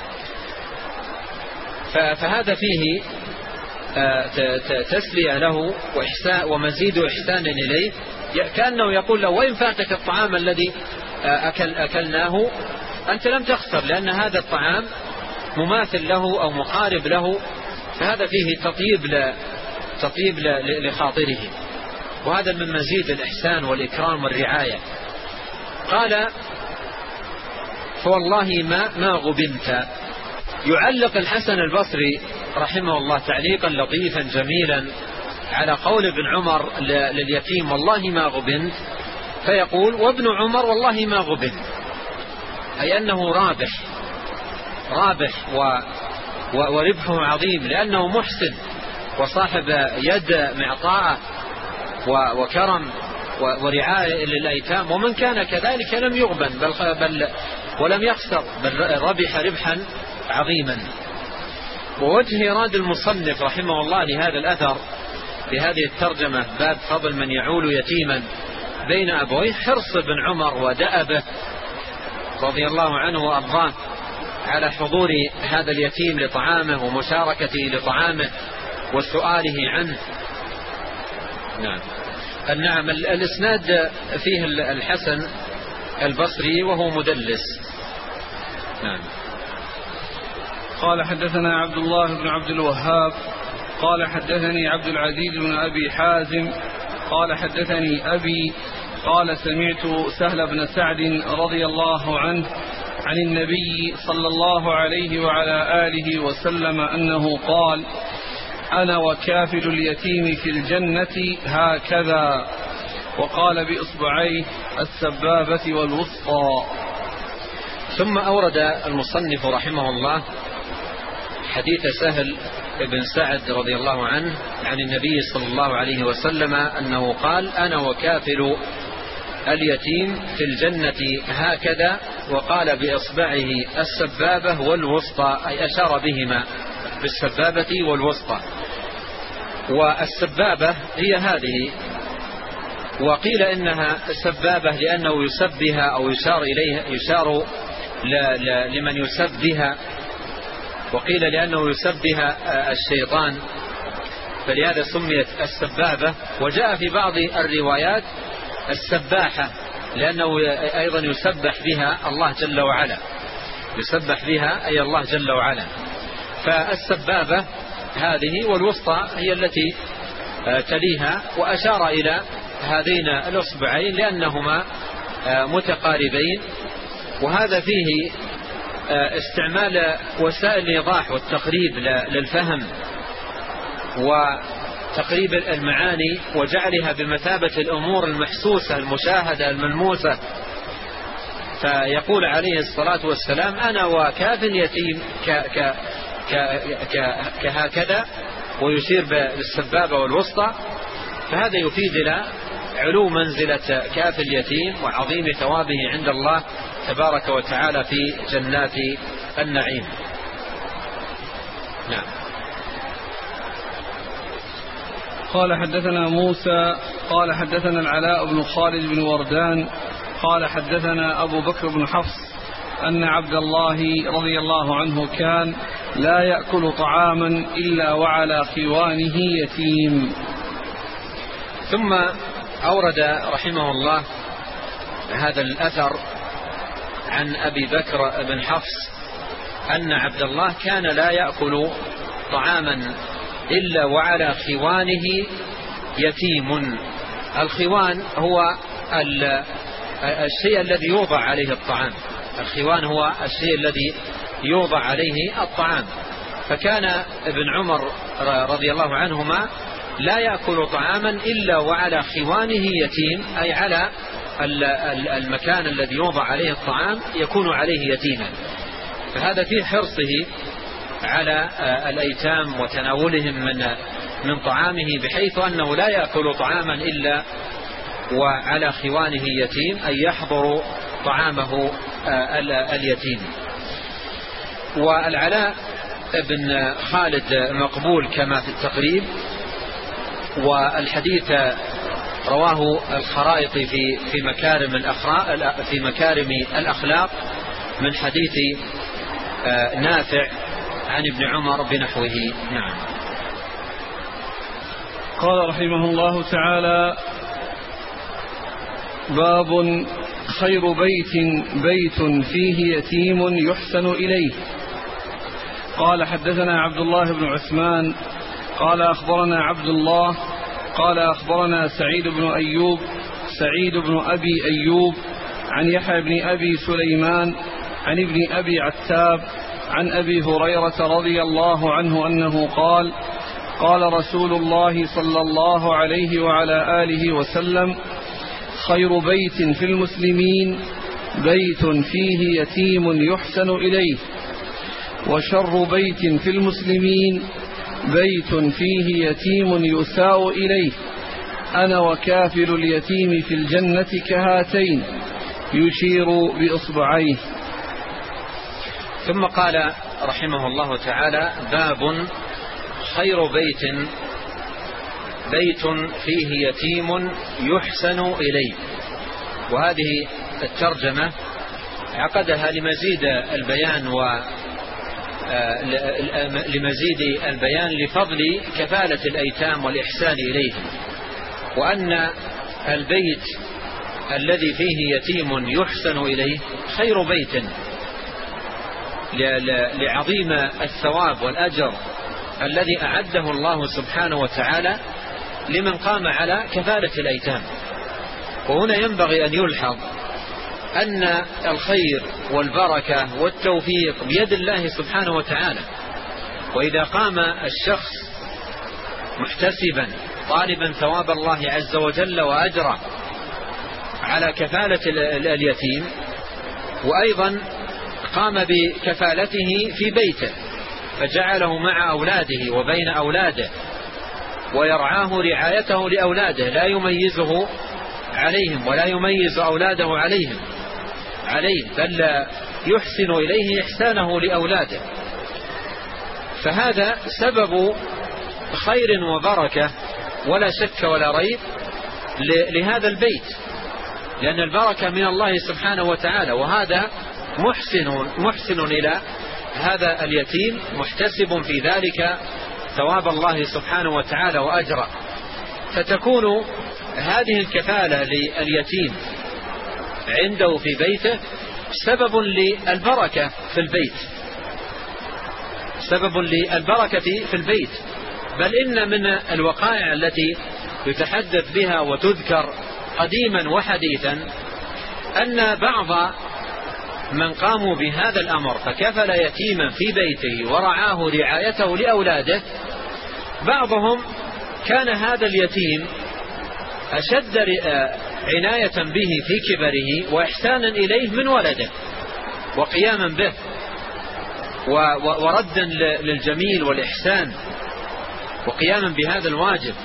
فهذا فيه تسلية له ومزيد إحسان إليه، كأنه يقول له وإن فاتك الطعام الذي أكلناه أنت لم تخسر، لأن هذا الطعام مماثل له أو مقارب له، فهذا فيه تطيب لخاطره، وهذا من مزيد الإحسان والإكرام والرعاية. قال فوالله ما غبنت. يعلق الحسن البصري رحمه الله تعليقا لطيفا جميلا على قول ابن عمر لليتيم والله ما غبنت، فيقول وابن عمر والله ما غبنت، أي أنه رابح وربحه عظيم، لأنه محسن وصاحب يد معطاء وكرم ورعاية للأيتام، ومن كان كذلك لم يغبن بل ولم يخسر، بل ربح ربحا عظيما. ووجه إيراد المصنف رحمه الله لهذا الأثر في هذه الترجمة باب فضل من يعول يتيما بين أبويه حرص بن عمر ودأبه رضي الله عنه وأرضاه على حضور هذا اليتيم لطعامه ومشاركته لطعامه وسؤاله عنه. نعم. الإسناد فيه الحسن البصري وهو مدلس. نعم. قال حدثنا عبد الله بن عبد الوهاب قال حدثني عبد العزيز بن أبي حازم قال حدثني أبي قال سمعت سهل بن سعد رضي الله عنه عن النبي صلى الله عليه وعلى آله وسلم أنه قال أنا وكافل اليتيم في الجنة هكذا، وقال بإصبعيه السبابة والوسطى. ثم أورد المصنف رحمه الله حديث سهل بن سعد رضي الله عنه عن النبي صلى الله عليه وسلم أنه قال أنا وكافل اليتيم في الجنة هكذا، وقال بإصبعه السبابة والوسطى، أي أشار بهما بالسبابة والوسطى. والسبابة هي هذه، وقيل إنها سبابة لأنه يسبها أو يشار إليها، يشار لمن يسبها، وقيل لأنه يسبها الشيطان، فلهذا سميت السبابة. وجاء في بعض الروايات السباحة لأنه أيضا يسبح بها الله جل وعلا، يسبح بها أي الله جل وعلا. فالسبابة هذه، والوسطى هي التي تليها، وأشار إلى هذين الأصبعين لأنهما متقاربين. وهذا فيه استعمال وسائل الإيضاح والتقريب للفهم وتقريب المعاني، وجعلها بمثابة الأمور المحسوسة المشاهدة الملموسة. فيقول عليه الصلاة والسلام أنا وكافل يتيم كهكذا، ويشير بالسبابة والوسطى، فهذا يفيد إلى علو منزلة كافل اليتيم وعظيم ثوابه عند الله تبارك وتعالى في جنات النعيم. نعم. قال حدثنا موسى قال حدثنا العلاء بن خالد بن وردان قال حدثنا أبو بكر بن حفص أن عبد الله رضي الله عنه كان لا يأكل طعاما إلا وعلى خوانه يتيم. ثم أورد رحمه الله هذا الأثر عن أبي بكر بن حفص أن عبد الله كان لا يأكل طعاما إلا وعلى خوانه يتيم. الخوان هو الشيء الذي يوضع عليه الطعام. الخوان هو الشيء الذي يوضع عليه الطعام. فكان ابن عمر رضي الله عنهما لا يأكل طعاما إلا وعلى خوانه يتيم، أي على المكان الذي يوضع عليه الطعام يكون عليه يتيما. فهذا فيه حرصه على الأيتام وتناولهم من طعامه، بحيث أنه لا يأكل طعاما إلا وعلى خوانه يتيم، أي يحضر طعامه اليتيم. والعلاء بن خالد مقبول كما في التقريب، والحديث رواه الخرائطي في مكارم الأخلاق من حديث نافع عن ابن عمر بنحوه. نعم. قال رحمه الله تعالى: باب خير بيت فيه يتيم يحسن إليه. قال: حدثنا عبد الله بن عثمان قال أخبرنا عبد الله قال أخبرنا سعيد بن أبي أيوب عن يحيى بن أبي سليمان عن ابن أبي عتاب عن أبي هريرة رضي الله عنه أنه قال: قال رسول الله صلى الله عليه وعلى آله وسلم: خير بيت في المسلمين بيت فيه يتيم يحسن إليه، وشر بيت في المسلمين بيت فيه يتيم يساء إليه، أنا وكافل اليتيم في الجنة كهاتين، يشير بإصبعيه. ثم قال رحمه الله تعالى: باب خير بيت فيه يتيم يحسن إليه. وهذه الترجمة عقدها لمزيد البيان لفضل كفالة الأيتام والإحسان إليهم، وأن البيت الذي فيه يتيم يحسن إليه خير بيت لعظيم الثواب والأجر الذي أعده الله سبحانه وتعالى لمن قام على كفالة الأيتام. وهنا ينبغي أن يلحظ أن الخير والبركة والتوفيق بيد الله سبحانه وتعالى، وإذا قام الشخص محتسبا طالبا ثواب الله عز وجل وأجره على كفالة اليتيم، وأيضا قام بكفالته في بيته فجعله مع أولاده وبين أولاده ويرعاه رعايته لأولاده، لا يميزه عليهم ولا يميز أولاده عليه، بل يحسن إليه إحسانه لأولاده. فهذا سبب خير وبركة ولا شك ولا ريب لهذا البيت، لأن البركة من الله سبحانه وتعالى، وهذا محسن إلى هذا اليتيم، محتسب في ذلك ثواب الله سبحانه وتعالى وأجره. فتكون هذه الكفالة لليتيم عنده في بيته سبب للبركة في البيت، بل إن من الوقائع التي يتحدث بها وتذكر قديما وحديثا أن بعض من قاموا بهذا الأمر فكفل يتيما في بيته ورعاه رعايته لأولاده، بعضهم كان هذا اليتيم أشد عناية به في كبره وإحسانا إليه من ولده وقياما به وردا للجميل والإحسان وقياما بهذا الواجب.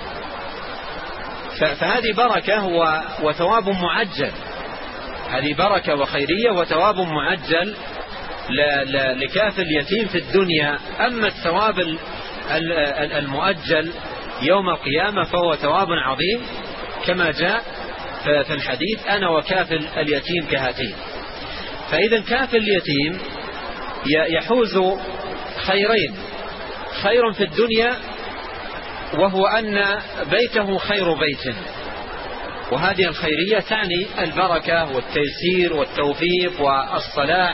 فهذه بركة وثواب معجل، هذه بركة وخيرية وثواب معجل لكافل اليتيم في الدنيا. أما الثواب المؤجل يوم القيامة فهو ثواب عظيم كما جاء في الحديث: أنا وكافل اليتيم كهاتين. فإذا كافل اليتيم يحوز خيرين: خير في الدنيا وهو أن بيته خير بيت، وهذه الخيرية تعني البركة والتيسير والتوفيق والصلاح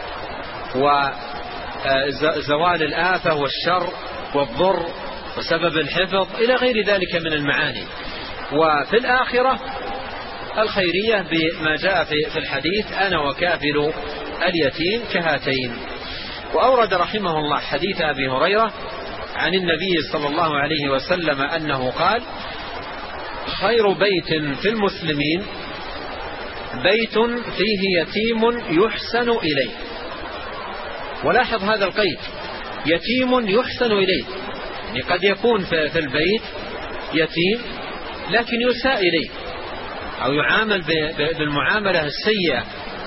وزوال الآفة والشر والضر وسبب الحفظ إلى غير ذلك من المعاني. وفي الآخرة الخيرية بما جاء في الحديث أنا وكافل اليتيم كهاتين. وأورد رحمه الله حديث أبي هريرة عن النبي صلى الله عليه وسلم أنه قال خير بيت في المسلمين بيت فيه يتيم يحسن إليه. ولاحظ هذا القيد، يتيم يحسن إليه، يعني قد يكون في البيت يتيم لكن يساء إليه أو يعامل بالمعاملة السيئة،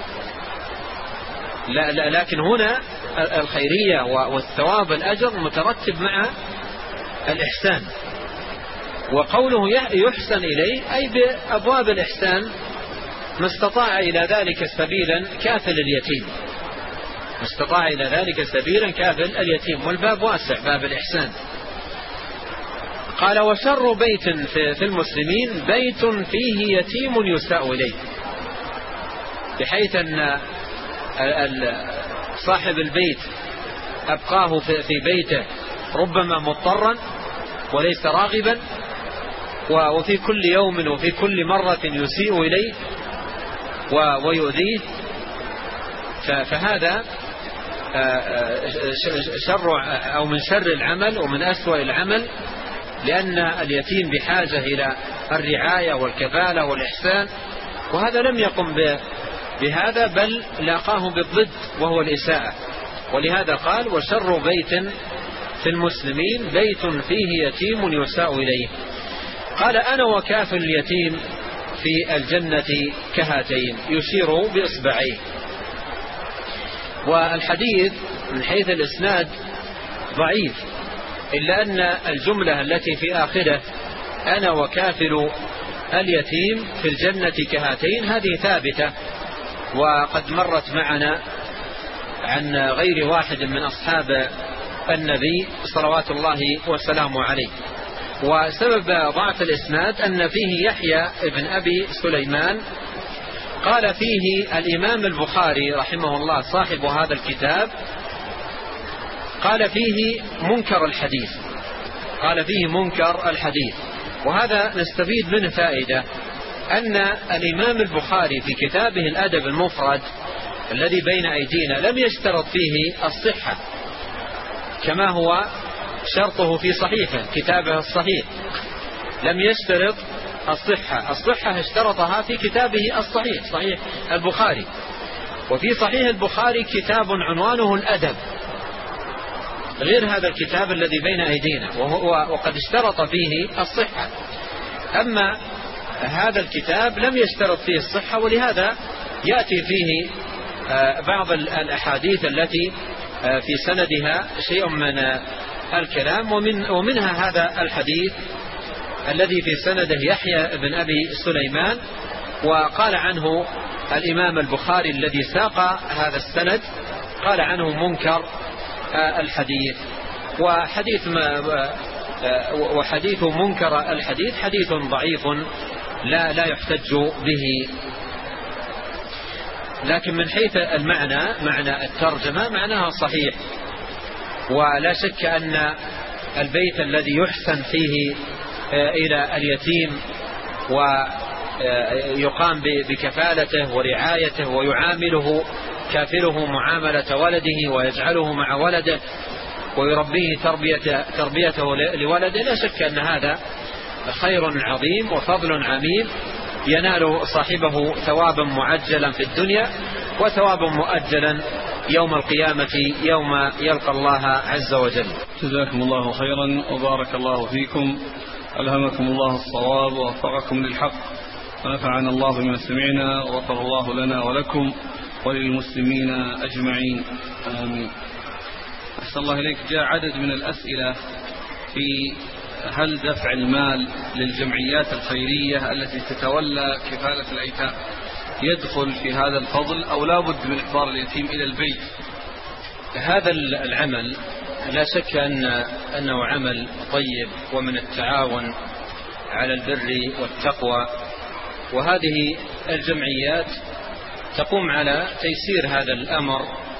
لكن هنا الخيرية والثواب الأجر مترتب مع الإحسان. وقوله يحسن إليه أي بأبواب الإحسان ما استطاع إلى ذلك سبيلا كافل اليتيم، ما استطاع إلى ذلك سبيلا كافل اليتيم، والباب واسع باب الإحسان. قال وشر بيت في المسلمين بيت فيه يتيم يساء إليه، بحيث أن صاحب البيت أبقاه في بيته ربما مضطرا وليس راغبا، وفي كل يوم وفي كل مرة يسيء إليه ويؤذيه، فهذا شر أو من شر العمل ومن أسوأ العمل، لأن اليتيم بحاجة إلى الرعاية والكفالة والإحسان، وهذا لم يقم بهذا بل لاقاه بالضد وهو الإساءة. ولهذا قال وشر بيت في المسلمين بيت فيه يتيم يساء إليه. قال أنا وكافل اليتيم في الجنة كهاتين، يشير بإصبعيه. والحديث من حيث الإسناد ضعيف، إلا أن الجملة التي في آخره أنا وكافل اليتيم في الجنة كهاتين هذه ثابتة، وقد مرت معنا عن غير واحد من أصحاب النبي صلوات الله وسلامه عليه. وسبب ضعف الإسناد أن فيه يحيى ابن أبي سليمان قال فيه الإمام البخاري رحمه الله صاحب هذا الكتاب قال فيه منكر الحديث، قال فيه منكر الحديث. وهذا نستفيد منه فائدة، أن الإمام البخاري في كتابه الأدب المفرد الذي بين أيدينا لم يشترط فيه الصحة كما هو شرطه في صحيحه كتابه الصحيح، لم يشترط الصحة اشترطها في كتابه الصحيح صحيح البخاري. وفي صحيح البخاري كتاب عنوانه الأدب غير هذا الكتاب الذي بين أيدينا وقد اشترط فيه الصحة، أما هذا الكتاب لم يشترط فيه الصحة، ولهذا يأتي فيه بعض الأحاديث التي في سندها شيء من الكلام، ومنها هذا الحديث الذي في سنده يحيى بن أبي سليمان. وقال عنه الإمام البخاري الذي ساق هذا السند قال عنه منكر الحديث. وحديث منكر الحديث حديث ضعيف لا يحتج به. لكن من حيث المعنى معنى الترجمة معناها صحيح، ولا شك أن البيت الذي يحسن فيه إلى اليتيم ويقام بكفالته ورعايته ويعامله كافله معاملة ولده ويجعله مع ولده ويربيه تربيته لولده، لا شك أن هذا خير عظيم وفضل عميم ينال صاحبه ثوابا معجلا في الدنيا وثوابا مؤجلا يوم القيامة يوم يلقى الله عز وجل. جزاكم الله خيرا وبارك الله فيكم، ألهمكم الله الصواب ووفقكم للحق، ونفعنا الله بما سمعنا، وغفر الله لنا ولكم وللمسلمين أجمعين، آمين. أحسن الله إليك. جاء عدد من الأسئلة في هل دفع المال للجمعيات الخيرية التي تتولى كفالة الأيتام يدخل في هذا الفضل أو لا بد من إحضار اليتيم إلى البيت؟ هذا العمل لا شك أنه عمل طيب ومن التعاون على البر والتقوى، وهذه الجمعيات تقوم على تيسير هذا الأمر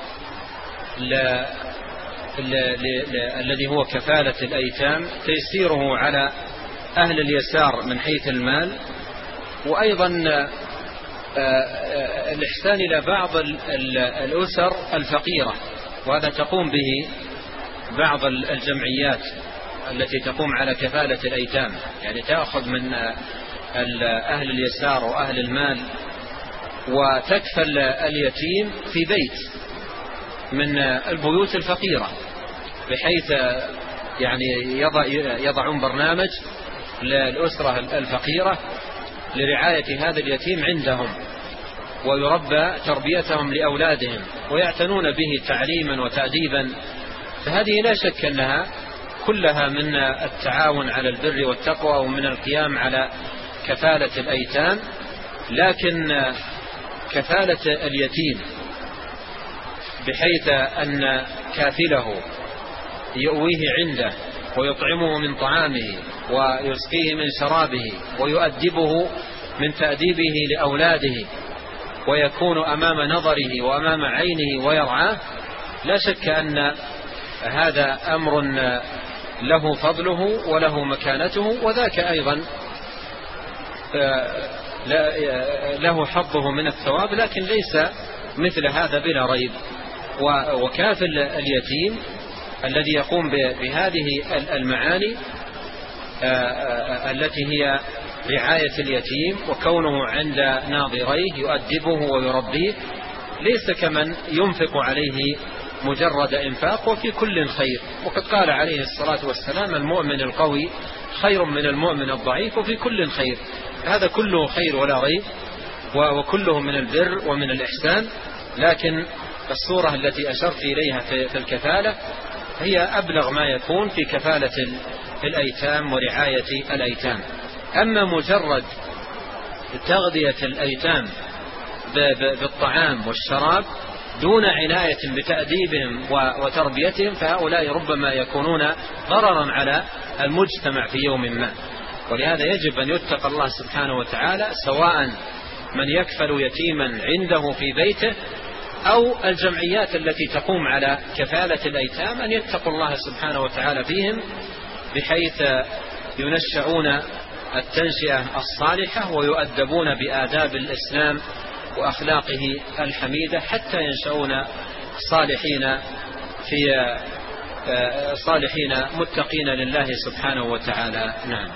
الذي هو كفالة الأيتام، تيسيره على أهل اليسار من حيث المال وأيضا الإحسان إلى بعض الأسر الفقيرة، وهذا تقوم به بعض الجمعيات التي تقوم على كفالة الأيتام، يعني تأخذ من أهل اليسار وأهل المال وتكفل اليتيم في بيت من البيوت الفقيرة، بحيث يعني يضعون برنامج للأسرة الفقيرة لرعاية هذا اليتيم عندهم، ويربى تربيتهم لأولادهم ويعتنون به تعليما وتأديبا. فهذه لا شك أنها كلها من التعاون على البر والتقوى ومن القيام على كفالة الأيتام. لكن كفالة اليتيم بحيث أن كافله يؤويه عنده ويطعمه من طعامه ويسقيه من شرابه ويؤدبه من تأديبه لأولاده ويكون أمام نظره وأمام عينه ويرعاه، لا شك أن هذا أمر له فضله وله مكانته، وذاك أيضا له حظه من الثواب، لكن ليس مثل هذا بلا ريب. وكافل اليتيم الذي يقوم بهذه المعاني التي هي رعاية اليتيم وكونه عند ناظريه يؤدبه ويربيه، ليس كمن ينفق عليه مجرد إنفاق، وفي كل خير. وقد قال عليه الصلاة والسلام: المؤمن القوي خير من المؤمن الضعيف وفي كل خير. هذا كله خير ولا ريب، وكله من البر ومن الإحسان. لكن الصورة التي أشرت إليها في الكفالة هي أبلغ ما يكون في كفالة الأيتام ورعاية الأيتام. أما مجرد تغذية الأيتام بالطعام والشراب دون عناية بتأديبهم وتربيتهم، فهؤلاء ربما يكونون ضررا على المجتمع في يوم ما. ولهذا يجب أن يتقى الله سبحانه وتعالى، سواء من يكفل يتيما عنده في بيته أو الجمعيات التي تقوم على كفالة الأيتام، أن يتقوا الله سبحانه وتعالى فيهم، بحيث ينشأون التنشئة الصالحة ويؤدبون بآداب الإسلام وأخلاقه الحميدة، حتى ينشأون صالحين متقين لله سبحانه وتعالى. نعم.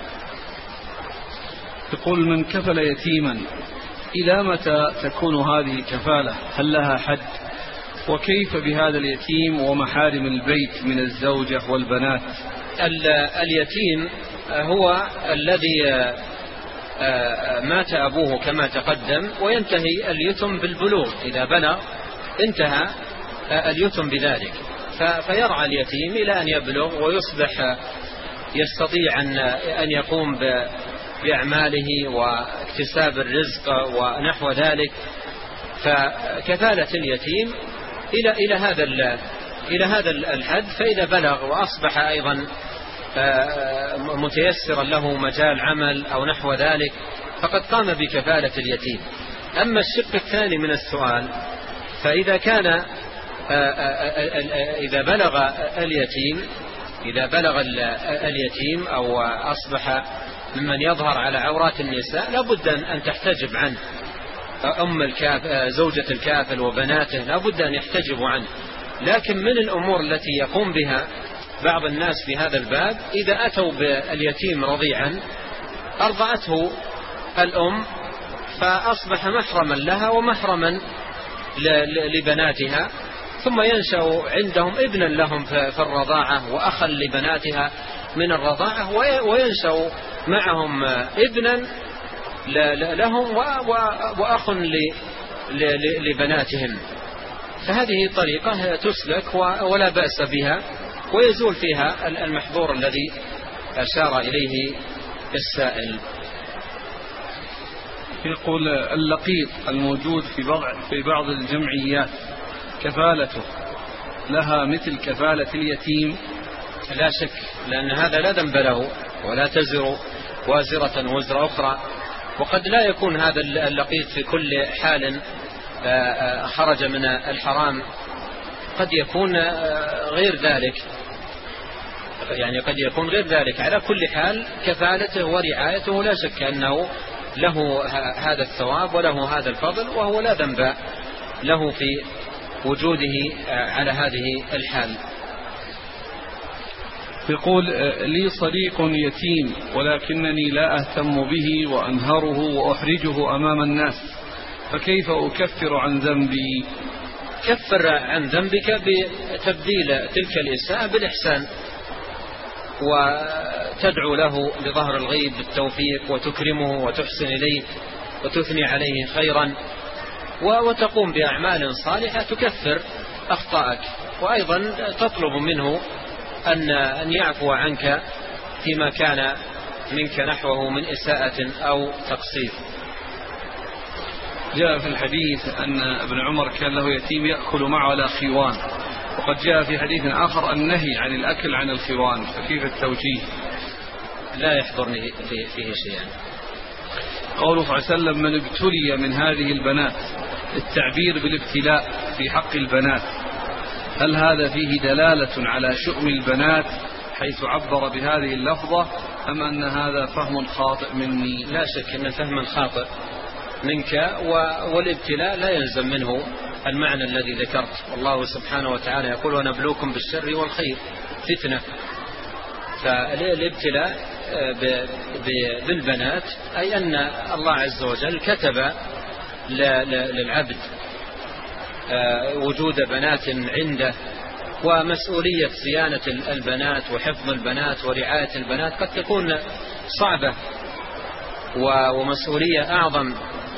يقول: من كفل يتيما إلى متى تكون هذه الكفالة؟ هل لها حد؟ وكيف بهذا اليتيم ومحارم البيت من الزوجة والبنات؟ اليتيم هو الذي مات أبوه كما تقدم، وينتهي اليتم بالبلوغ، إذا بلغ انتهى اليتم بذلك، فيرعى اليتيم إلى أن يبلغ ويصبح يستطيع أن يقوم بأعماله واكتساب الرزق ونحو ذلك. فكفالة اليتيم إلى هذا الحد، فإذا بلغ وأصبح أيضا متيسرا له مجال عمل أو نحو ذلك فقد قام بكفالة اليتيم. أما الشق الثاني من السؤال، فإذا كان إذا بلغ اليتيم أو أصبح ممن يظهر على عورات النساء، لابد أن تحتجب عنه. زوجة الكافل وبناته لابد أن يحتجبوا عنه. لكن من الأمور التي يقوم بها بعض الناس في هذا الباب، إذا أتوا باليتيم رضيعا أرضعته الأم، فأصبح محرما لها ومحرما لبناتها، ثم ينشأ عندهم ابنا لهم في الرضاعة وأخا لبناتها من الرضاعة، وينشأ معهم ابنا لهم وأخ لبناتهم. فهذه طريقة تسلك ولا بأس بها، ويزول فيها المحظور الذي أشار إليه السائل. يقول: اللقيط الموجود في بعض الجمعيات كفالته لها مثل كفالة اليتيم؟ لا شك، لأن هذا لا ذنب له ولا تزر وازرة وزر أخرى. وقد لا يكون هذا اللقيط في كل حال خرج من الحرام، قد يكون غير ذلك، يعني قد يكون غير ذلك. على كل حال كفالته ورعايته لا شك أنه له هذا الثواب وله هذا الفضل، وهو لا ذنب له في وجوده على هذه الحال. يقول: لي صديق يتيم ولكنني لا أهتم به وأنهره وأحرجه أمام الناس، فكيف أكفر عن ذنبي؟ كفر عن ذنبك بتبديل تلك الإساءة بالإحسان، وتدعو له بظهر الغيب بالتوفيق وتكرمه وتحسن إليه وتثني عليه خيرا، وتقوم بأعمال صالحة تكفر أخطائك، وأيضا تطلب منه أن يعفو عنك فيما كان منك نحوه من إساءة أو تقصير. جاء في الحديث أن ابن عمر كان له يتيم يأكل معه على خوان، وقد جاء في حديث آخر النهي عن الأكل عن الخوان، فكيف التوجيه؟ لا يحضرني فيه شيئا. قوله صلى الله عليه وسلم: من ابتلي من هذه البنات، التعبير بالابتلاء في حق البنات، هل هذا فيه دلالة على شؤم البنات حيث عبر بهذه اللفظة، أم أن هذا فهم خاطئ مني؟ لا شك أن فهم خاطئ منك، والابتلاء لا يلزم منه المعنى الذي ذكرت، والله سبحانه وتعالى يقول: ونبلوكم بالشر والخير فتنة. فالابتلاء بالبنات أي أن الله عز وجل كتب للعبد وجود بنات عنده، ومسؤولية صيانة البنات وحفظ البنات ورعاية البنات قد تكون صعبة ومسؤولية أعظم،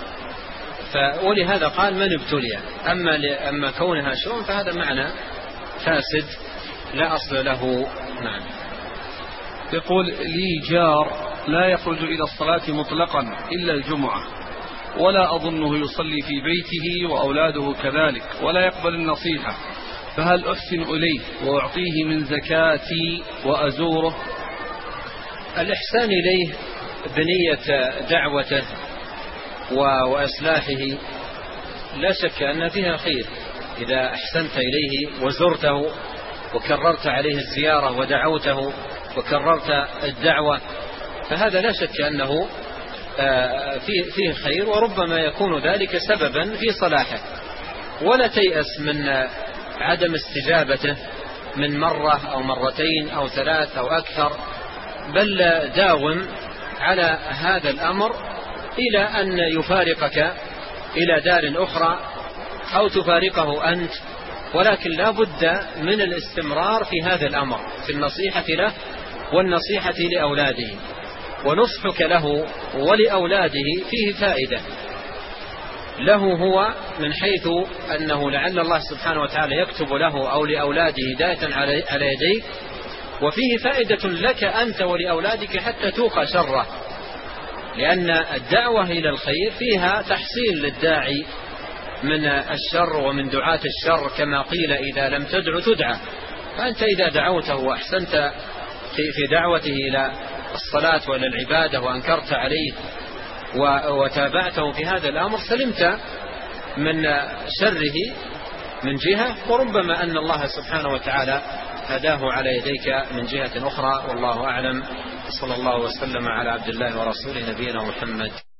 ولهذا قال من ابتلي. أما كونها شؤم فهذا معنى فاسد لا أصل له. نعم. يقول: لي جار لا يخرج إلى الصلاة مطلقا إلا الجمعة، ولا أظنه يصلي في بيته وأولاده كذلك، ولا يقبل النصيحة، فهل أحسن إليه وأعطيه من زكاتي وأزوره؟ الإحسان إليه بنية دعوته وإصلاحه لا شك أن فيها خير، إذا أحسنت إليه وزرته وكررت عليه الزيارة ودعوته وكررت الدعوة، فهذا لا شك أنه فيه خير، وربما يكون ذلك سببا في صلاحه. ولا تيأس من عدم استجابته من مرة أو مرتين أو ثلاث أو أكثر، بل داوم على هذا الأمر إلى أن يفارقك إلى دار أخرى أو تفارقه أنت، ولكن لا بد من الاستمرار في هذا الأمر، في النصيحة له والنصيحة لأولاده. ونصحك له ولأولاده فيه فائدة له هو، من حيث أنه لعل الله سبحانه وتعالى يكتب له أو لأولاده هداية على يديك، وفيه فائدة لك أنت ولأولادك حتى توقى شره، لأن الدعوة إلى الخير فيها تحصيل للداعي من الشر ومن دعاة الشر، كما قيل: إذا لم تدع تدعى. فأنت إذا دعوته وأحسنت في دعوته إلى الصلاة وإلى العبادة وأنكرت عليه وتابعته في هذا الأمر، سلمت من شره من جهة، وربما أن الله سبحانه وتعالى هداه على يديك من جهة أخرى، والله أعلم. صلى الله وسلم على عبد الله ورسوله نبينا محمد.